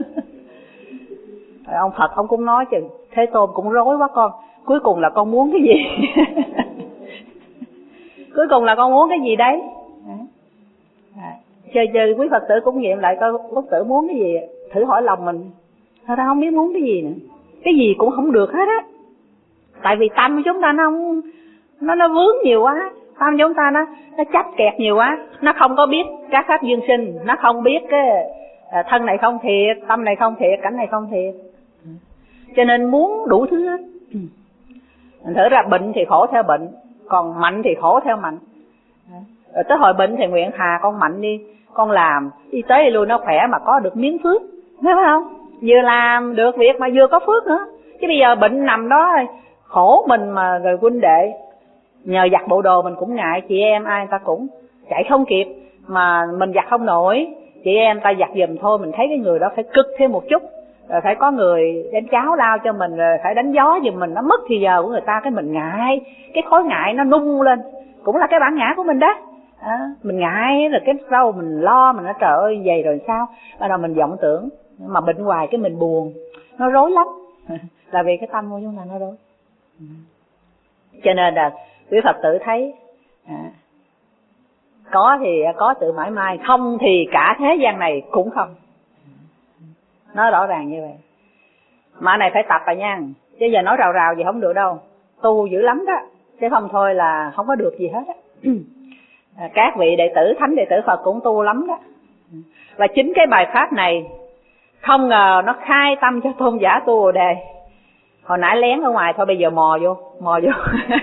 Rồi ông Phật ông cũng nói chừng Thế Tôn cũng rối quá con, cuối cùng là con muốn cái gì? Cuối cùng là con muốn cái gì đấy? À, chơi chơi quý Phật tử cũng nghiệm lại coi Phật tử muốn cái gì, thử hỏi lòng mình, thật ra không biết muốn cái gì nữa, cái gì cũng không được hết á. Tại vì tâm của chúng ta nó không, nó nó vướng nhiều quá, tâm chúng ta nó nó chấp kẹt nhiều quá, nó không có biết các pháp duyên sinh, nó không biết cái à, thân này không thiệt, tâm này không thiệt, cảnh này không thiệt, cho nên muốn đủ thứ hết. Thử ra bệnh thì khổ theo bệnh, còn mạnh thì khổ theo mạnh. Rồi tới hồi bệnh thì nguyện thà con mạnh đi, con làm y tế luôn nó khỏe mà có được miếng phước, thấy không? Vừa làm được việc mà vừa có phước nữa. Chứ bây giờ bệnh nằm đó khổ mình mà, rồi huynh đệ nhờ giặt bộ đồ mình cũng ngại, chị em ai ta cũng chạy không kịp mà mình giặt không nổi, chị em ta giặt giùm thôi, mình thấy cái người đó phải cực thêm một chút, rồi phải có người đem cháo lao cho mình, rồi phải đánh gió giùm mình, nó mất thì giờ của người ta, cái mình ngại, cái khối ngại nó nung lên, cũng là cái bản ngã của mình đó. À, mình ngại rồi cái sau mình lo, mình nói trời ơi vậy rồi sao, bắt đầu mình vọng tưởng, mà bệnh hoài cái mình buồn, nó rối lắm. Là vì cái tâm của chúng ta nó rối. Cho nên là quý Phật tử thấy à, có thì có tự mãi mãi, không thì cả thế gian này cũng không. Nó rõ ràng như vậy. Mà này phải tập rồi nha, chứ giờ nói rào rào gì không được đâu, tu dữ lắm đó, chứ không thôi là không có được gì hết á. Các vị đệ tử, thánh đệ tử Phật cũng tu lắm đó. Và chính cái bài pháp này không ngờ nó khai tâm cho tôn giả tu Bồ Đề. Hồi nãy lén ở ngoài thôi, bây giờ mò vô, mò vô.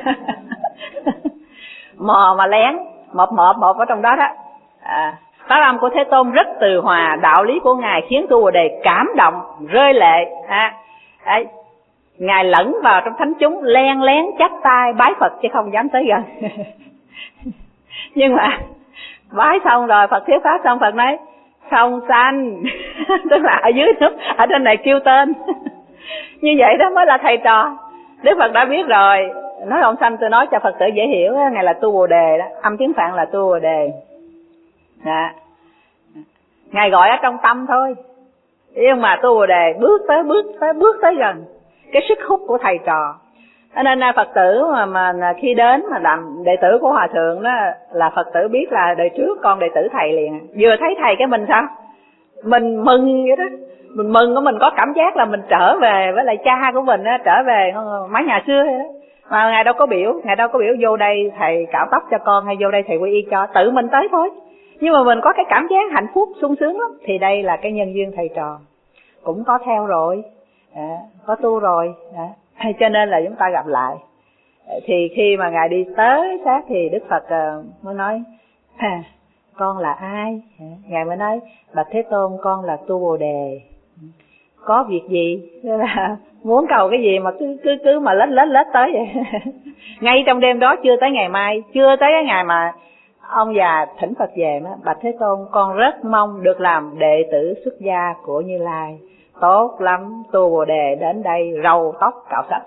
Mò mà lén, mọp mọp mọp ở trong đó đó. À, pháp âm của Thế Tôn rất từ hòa, đạo lý của Ngài khiến tu Bồ Đề cảm động, rơi lệ. À, đấy. Ngài lẫn vào trong thánh chúng, len lén chắp tay bái Phật chứ không dám tới gần. Nhưng mà bái xong rồi, Phật thuyết pháp xong, Phật nói không sanh. Tức là ở dưới nước, ở trên này kêu tên. Như vậy đó mới là thầy trò. Đức Phật đã biết rồi, nói không sanh, tôi nói cho Phật tử dễ hiểu, Ngài là tu Bồ Đề đó, âm tiếng Phạn là tu Bồ Đề đó. Ngài gọi ở trong tâm thôi, nhưng mà tu Bồ Đề bước tới bước tới bước tới gần cái sức hút của thầy trò. Cho nên Phật tử mà, mà khi đến mà làm đệ tử của Hòa Thượng đó, là Phật tử biết là đời trước con đệ tử thầy liền. Vừa thấy thầy cái mình sao? Mình mừng vậy đó. Mình mừng của mình có cảm giác là mình trở về với lại cha của mình đó, trở về mái nhà xưa vậy đó. Mà Ngài đâu có biểu, Ngài đâu có biểu vô đây thầy cạo tóc cho con hay vô đây thầy quy y cho, tự mình tới thôi. Nhưng mà mình có cái cảm giác hạnh phúc, sung sướng lắm. Thì đây là cái nhân duyên thầy trò. Cũng có theo rồi, à, có tu rồi, à. Cho nên là chúng ta gặp lại. Thì khi mà Ngài đi tới sát thì Đức Phật uh, mới nói à, con là ai? Ngài mới nói bạch Thế Tôn, con là tu Bồ Đề. Có việc gì? Là muốn cầu cái gì mà cứ cứ cứ mà lết lết lết tới vậy. Ngay trong đêm đó, chưa tới ngày mai, chưa tới cái ngày mà ông già thỉnh Phật về đó, bạch Thế Tôn, con rất mong được làm đệ tử xuất gia của Như Lai. Tốt lắm, tu Bồ Đề đến đây râu tóc cạo sạch.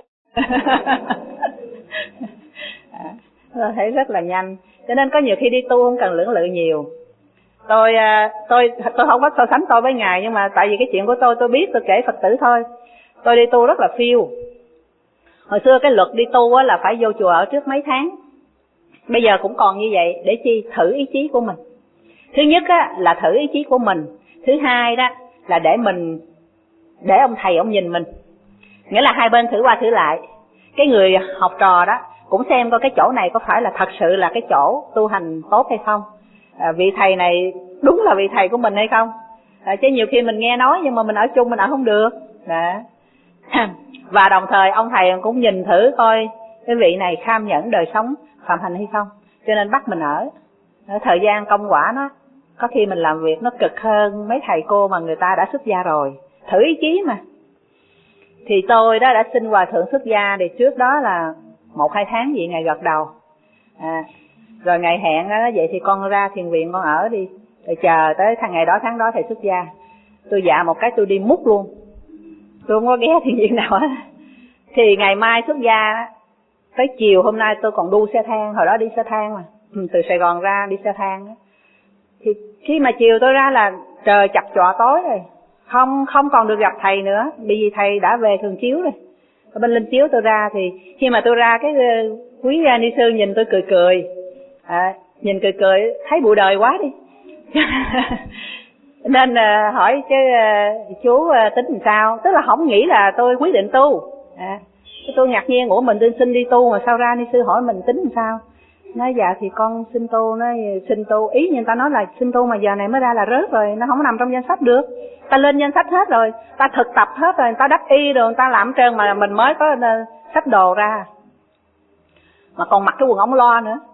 À, thấy rất là nhanh. Cho nên có nhiều khi đi tu không cần lưỡng lự nhiều. Tôi tôi tôi không có so sánh tôi với Ngài, nhưng mà tại vì cái chuyện của tôi tôi biết, tôi kể Phật tử thôi. Tôi đi tu rất là phiêu. Hồi xưa cái luật đi tu là phải vô chùa ở trước mấy tháng. Bây giờ cũng còn như vậy, để chi? Thử ý chí của mình. Thứ nhất á, là thử ý chí của mình. Thứ hai đó là để mình, để ông thầy ông nhìn mình. Nghĩa là hai bên thử qua thử lại. Cái người học trò đó cũng xem coi cái chỗ này có phải là thật sự là cái chỗ tu hành tốt hay không, à, vị thầy này đúng là vị thầy của mình hay không, à, chứ nhiều khi mình nghe nói nhưng mà mình ở chung mình ở không được đó. Và đồng thời ông thầy cũng nhìn thử coi cái vị này kham nhẫn đời sống phạm hạnh hay không, cho nên bắt mình ở. Ở thời gian công quả nó có khi mình làm việc nó cực hơn mấy thầy cô mà người ta đã xuất gia rồi, thử ý chí mà. Thì tôi đó đã xin Hòa Thượng xuất gia, thì trước đó là một hai tháng vậy Ngài gật đầu. À, Rồi ngày hẹn đó, vậy thì con ra thiền viện con ở đi, rồi chờ tới tháng ngày đó tháng đó thầy xuất gia. Tôi dạ một cái tôi đi mút luôn, tôi không có ghé thiền viện nào hết. Thì ngày mai xuất gia tới chiều hôm nay tôi còn đu xe thang, hồi đó đi xe thang mà, từ Sài Gòn ra đi xe thang đó. Thì khi mà chiều tôi ra là trời chập chọ tối rồi, không không còn được gặp thầy nữa, bởi vì thầy đã về Thường Chiếu rồi. Ở bên Linh Chiếu tôi ra, thì khi mà tôi ra cái quý ni sư nhìn tôi cười cười, à, nhìn cười cười thấy bụi đời quá đi. Nên uh, hỏi chứ uh, chú uh, tính làm sao, tức là không nghĩ là tôi quyết định tu. À, tôi ngạc nhiên, ủa mình tôi xin đi tu mà sao ra ni sư hỏi mình tính làm sao. Nói dạ thì con xin tu, nói xin tu, ý như ta nói là xin tu mà giờ này mới ra là rớt rồi, nó không nằm trong danh sách được. Ta lên danh sách hết rồi, ta thực tập hết rồi, ta đắp y rồi, ta làm trơn mà mình mới có sách đồ ra. Mà còn mặc cái quần ống lo nữa.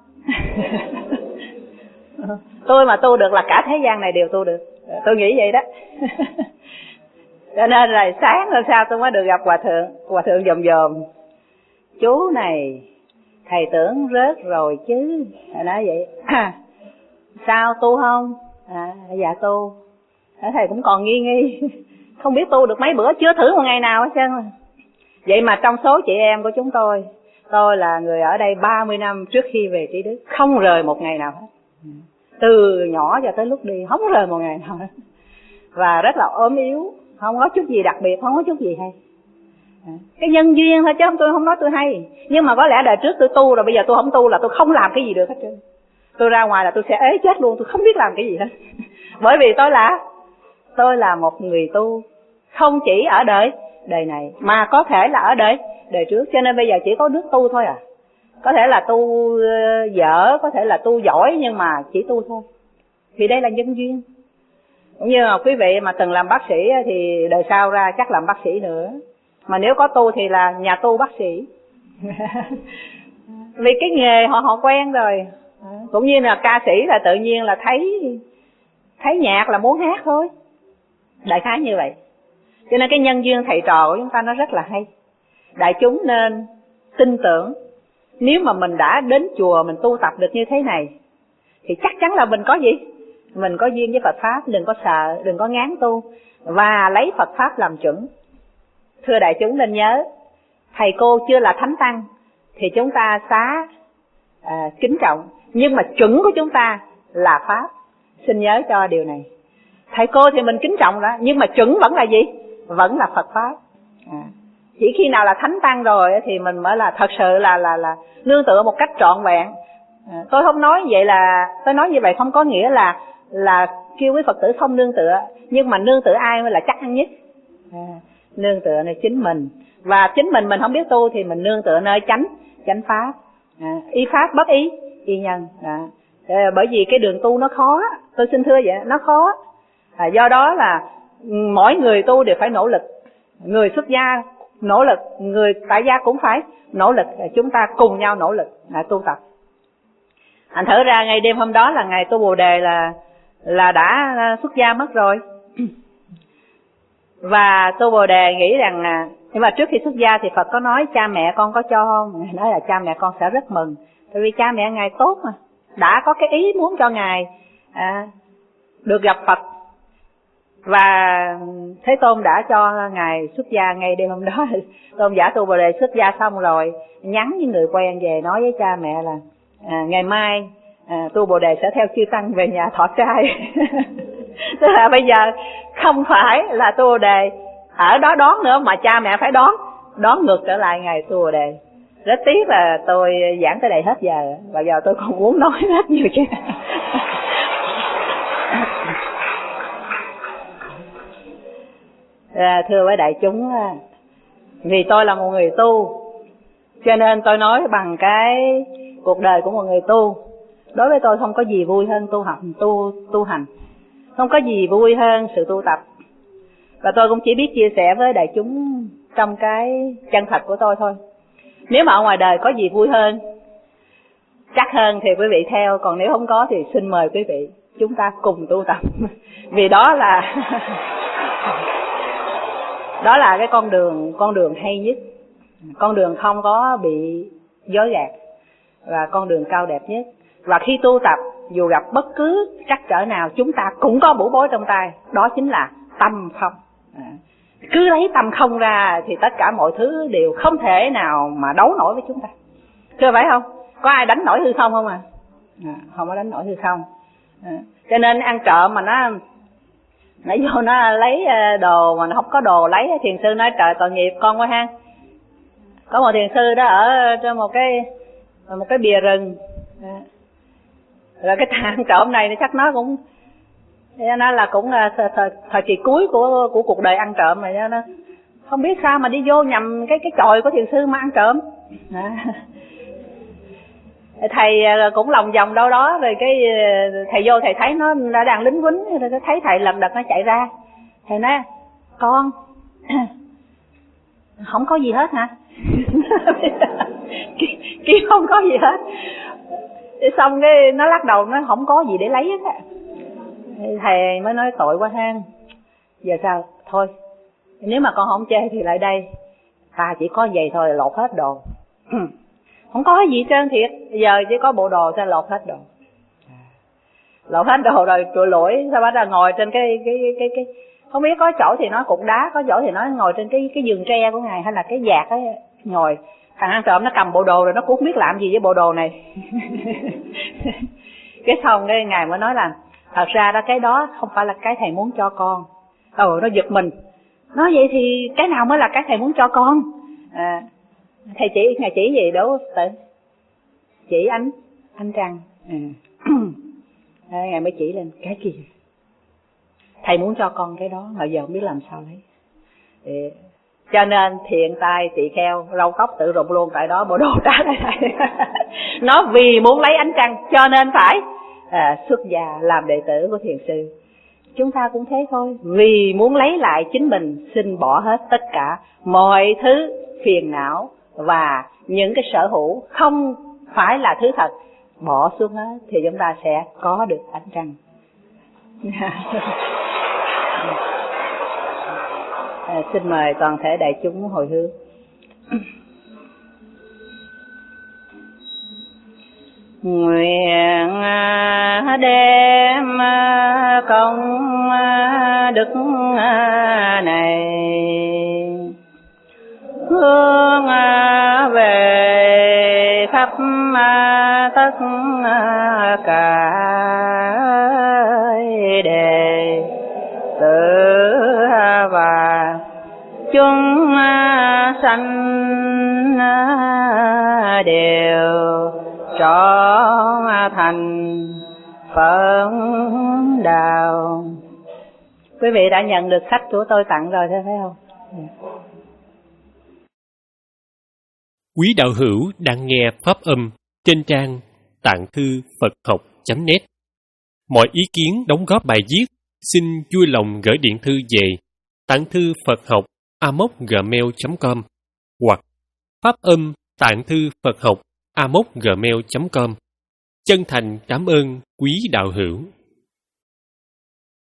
Tôi mà tu được là cả thế gian này đều tu được, tôi nghĩ vậy đó. Cho nên là sáng hôm sau tôi mới được gặp hòa thượng. Hòa thượng dòm dòm, chú này thầy tưởng rớt rồi chứ. Thầy nói vậy. À, sao tu không? À, dạ tu. Thầy cũng còn nghi nghi, không biết tu được mấy bữa, chưa thử một ngày nào hết trơn. Vậy mà trong số chị em của chúng tôi, tôi là người ở đây ba mươi năm trước khi về Trí Đức, không rời một ngày nào hết. Từ nhỏ cho tới lúc đi, không rời một ngày nào hết. Và rất là ốm yếu, không có chút gì đặc biệt, không có chút gì hay. Cái nhân duyên thôi chứ tôi không nói tôi hay. Nhưng mà có lẽ đời trước tôi tu rồi, bây giờ tôi không tu là tôi không làm cái gì được hết trơn. Tôi ra ngoài là tôi sẽ ế chết luôn, tôi không biết làm cái gì hết. Bởi vì tôi là Tôi là một người tu, không chỉ ở đời đời này, mà có thể là ở đời đời trước. Cho nên bây giờ chỉ có nước tu thôi à. Có thể là tu dở, có thể là tu giỏi, nhưng mà chỉ tu thôi. Vì đây là nhân duyên. Cũng như là quý vị mà từng làm bác sĩ thì đời sau ra chắc làm bác sĩ nữa. Mà nếu có tu thì là nhà tu bác sĩ. Vì cái nghề họ họ quen rồi. Cũng như là ca sĩ là tự nhiên là thấy thấy nhạc là muốn hát thôi. Đại khái như vậy. Cho nên cái nhân duyên thầy trò của chúng ta nó rất là hay. Đại chúng nên tin tưởng. Nếu mà mình đã đến chùa mình tu tập được như thế này thì chắc chắn là mình có gì? Mình có duyên với Phật Pháp, đừng có sợ, đừng có ngán tu. Và lấy Phật Pháp làm chuẩn. Thưa đại chúng nên nhớ, thầy cô chưa là thánh tăng thì chúng ta xá à, kính trọng. Nhưng mà chuẩn của chúng ta là Pháp. Xin nhớ cho điều này. Thầy cô thì mình kính trọng đó, nhưng mà chuẩn vẫn là gì? Vẫn là Phật Pháp. À, chỉ khi nào là thánh tăng rồi thì mình mới là thật sự là là là nương tựa một cách trọn vẹn. À, tôi không nói vậy là tôi nói như vậy không có nghĩa là là kêu quý Phật tử không nương tựa, nhưng mà nương tựa ai mới là chắc ăn nhất. À, nương tựa nơi chính mình, và chính mình mình không biết tu thì mình nương tựa nơi chánh chánh pháp. À, y pháp bất ý y nhân. À, bởi vì cái đường tu nó khó, tôi xin thưa vậy, nó khó. À, do đó là mỗi người tu đều phải nỗ lực. Người xuất gia nỗ lực, người tại gia cũng phải nỗ lực. Chúng ta cùng nhau nỗ lực à, tu tập. Thành thử ra ngày đêm hôm đó là ngày tu Bồ Đề là là đã xuất gia mất rồi. Và tu Bồ Đề nghĩ rằng à, nhưng mà trước khi xuất gia thì Phật có nói cha mẹ con có cho không? Ngài nói là cha mẹ con sẽ rất mừng, tại vì cha mẹ Ngài tốt mà, đã có cái ý muốn cho Ngài à, được gặp Phật. Và Thế Tôn đã cho Ngài xuất gia ngay đêm hôm đó. Tôn giả tu Bồ Đề xuất gia xong rồi nhắn với người quen về nói với cha mẹ là à, ngày mai à, tu Bồ Đề sẽ theo chư tăng về nhà thọ trai. Tức là bây giờ không phải là tu Bồ Đề ở đó đón nữa, mà cha mẹ phải đón đón ngược trở lại ngày tu Bồ Đề. Rất tiếc là tôi giảng tới đây hết giờ, và giờ tôi còn muốn nói rất nhiều chuyện. À, thưa với đại chúng, vì tôi là một người tu cho nên tôi nói bằng cái cuộc đời của một người tu. Đối với tôi không có gì vui hơn tu học tu tu hành, không có gì vui hơn sự tu tập. Và tôi cũng chỉ biết chia sẻ với đại chúng trong cái chân thật của tôi thôi. Nếu mà ở ngoài đời có gì vui hơn, chắc hơn thì quý vị theo, còn nếu không có thì xin mời quý vị chúng ta cùng tu tập. Vì đó là đó là cái con đường con đường hay nhất, con đường không có bị dối gạt, và con đường cao đẹp nhất. Và khi tu tập, dù gặp bất cứ trắc trở nào, chúng ta cũng có bủa bối trong tay, đó chính là tâm không. À, cứ lấy tâm không ra thì tất cả mọi thứ đều không thể nào mà đấu nổi với chúng ta. Chưa phải không? Có ai đánh nổi hư không không à? À không có đánh nổi hư không. À, cho nên ăn trộm mà nó nó vô nó lấy đồ mà nó không có đồ lấy, thiền sư nói trời tội nghiệp con quá ha. Có một thiền sư đó ở trên một cái một cái bìa rừng. À, rồi cái thằng ăn trộm này thì chắc nó cũng nó là cũng là thời, thời, thời kỳ cuối của của cuộc đời ăn trộm này, nó không biết sao mà đi vô nhầm cái cái chòi của thiền sư mà ăn trộm. À. Thầy cũng lòng vòng đâu đó, rồi cái thầy vô thầy thấy nó đã đang lính quýnh, rồi thấy thầy lật đật nó chạy ra. Thầy nói con không có gì hết hả? Kia không có gì hết. Xong cái nó lắc đầu, nó không có gì để lấy hết á. Thầy mới nói tội quá ha, giờ sao thôi, nếu mà con không chê thì lại đây, ta chỉ có vậy thôi, lột hết đồ. Không có gì trơn thiệt, giờ chỉ có bộ đồ, ta lột hết đồ. Lột hết đồ rồi trụi lủi, sao bắt đầu ngồi trên cái cái cái cái không biết có chỗ thì nó cục đá, có chỗ thì nó ngồi trên cái cái giường tre của ngài hay là cái vạt ấy ngồi. Thằng ăn trộm nó cầm bộ đồ rồi nó cũng không biết làm gì với bộ đồ này. Cái xong cái ngài mới nói là thật ra đó cái đó không phải là cái thầy muốn cho con. Ừ, nó giật mình. Nói vậy thì cái nào mới là cái thầy muốn cho con? À, thầy chỉ, ngài chỉ gì đâu tự chỉ ánh ánh trăng. À. À, ngài mới chỉ lên cái kia. Thầy muốn cho con cái đó mà giờ không biết làm sao lấy. Thì, cho nên thiện tai tỳ kheo râu tóc tự rụng luôn tại đó, bộ đồ trả lại. Nó vì muốn lấy ánh trăng cho nên phải à, xuất gia làm đệ tử của thiền sư. Chúng ta cũng thế thôi, vì muốn lấy lại chính mình, xin bỏ hết tất cả mọi thứ phiền não và những cái sở hữu không phải là thứ thật, bỏ xuống hết thì chúng ta sẽ có được ánh trăng. À, xin mời toàn thể đại chúng hồi hướng. Nguyện đem công đức này hướng về khắp tất cả đệ tử và chúng sanh đều trọn thành Phật đạo. Quý vị đã nhận được sách của tôi tặng rồi thấy không? Quý đạo hữu đang nghe pháp âm trên trang tạng thư Phật học chấm net. Mọi ý kiến đóng góp bài viết xin vui lòng gửi điện thư về tạng thư Phật học a m o c gmail chấm com hoặc pháp âm tạng thư Phật học a m o c gmail chấm com. Chân thành cảm ơn quý đạo hữu.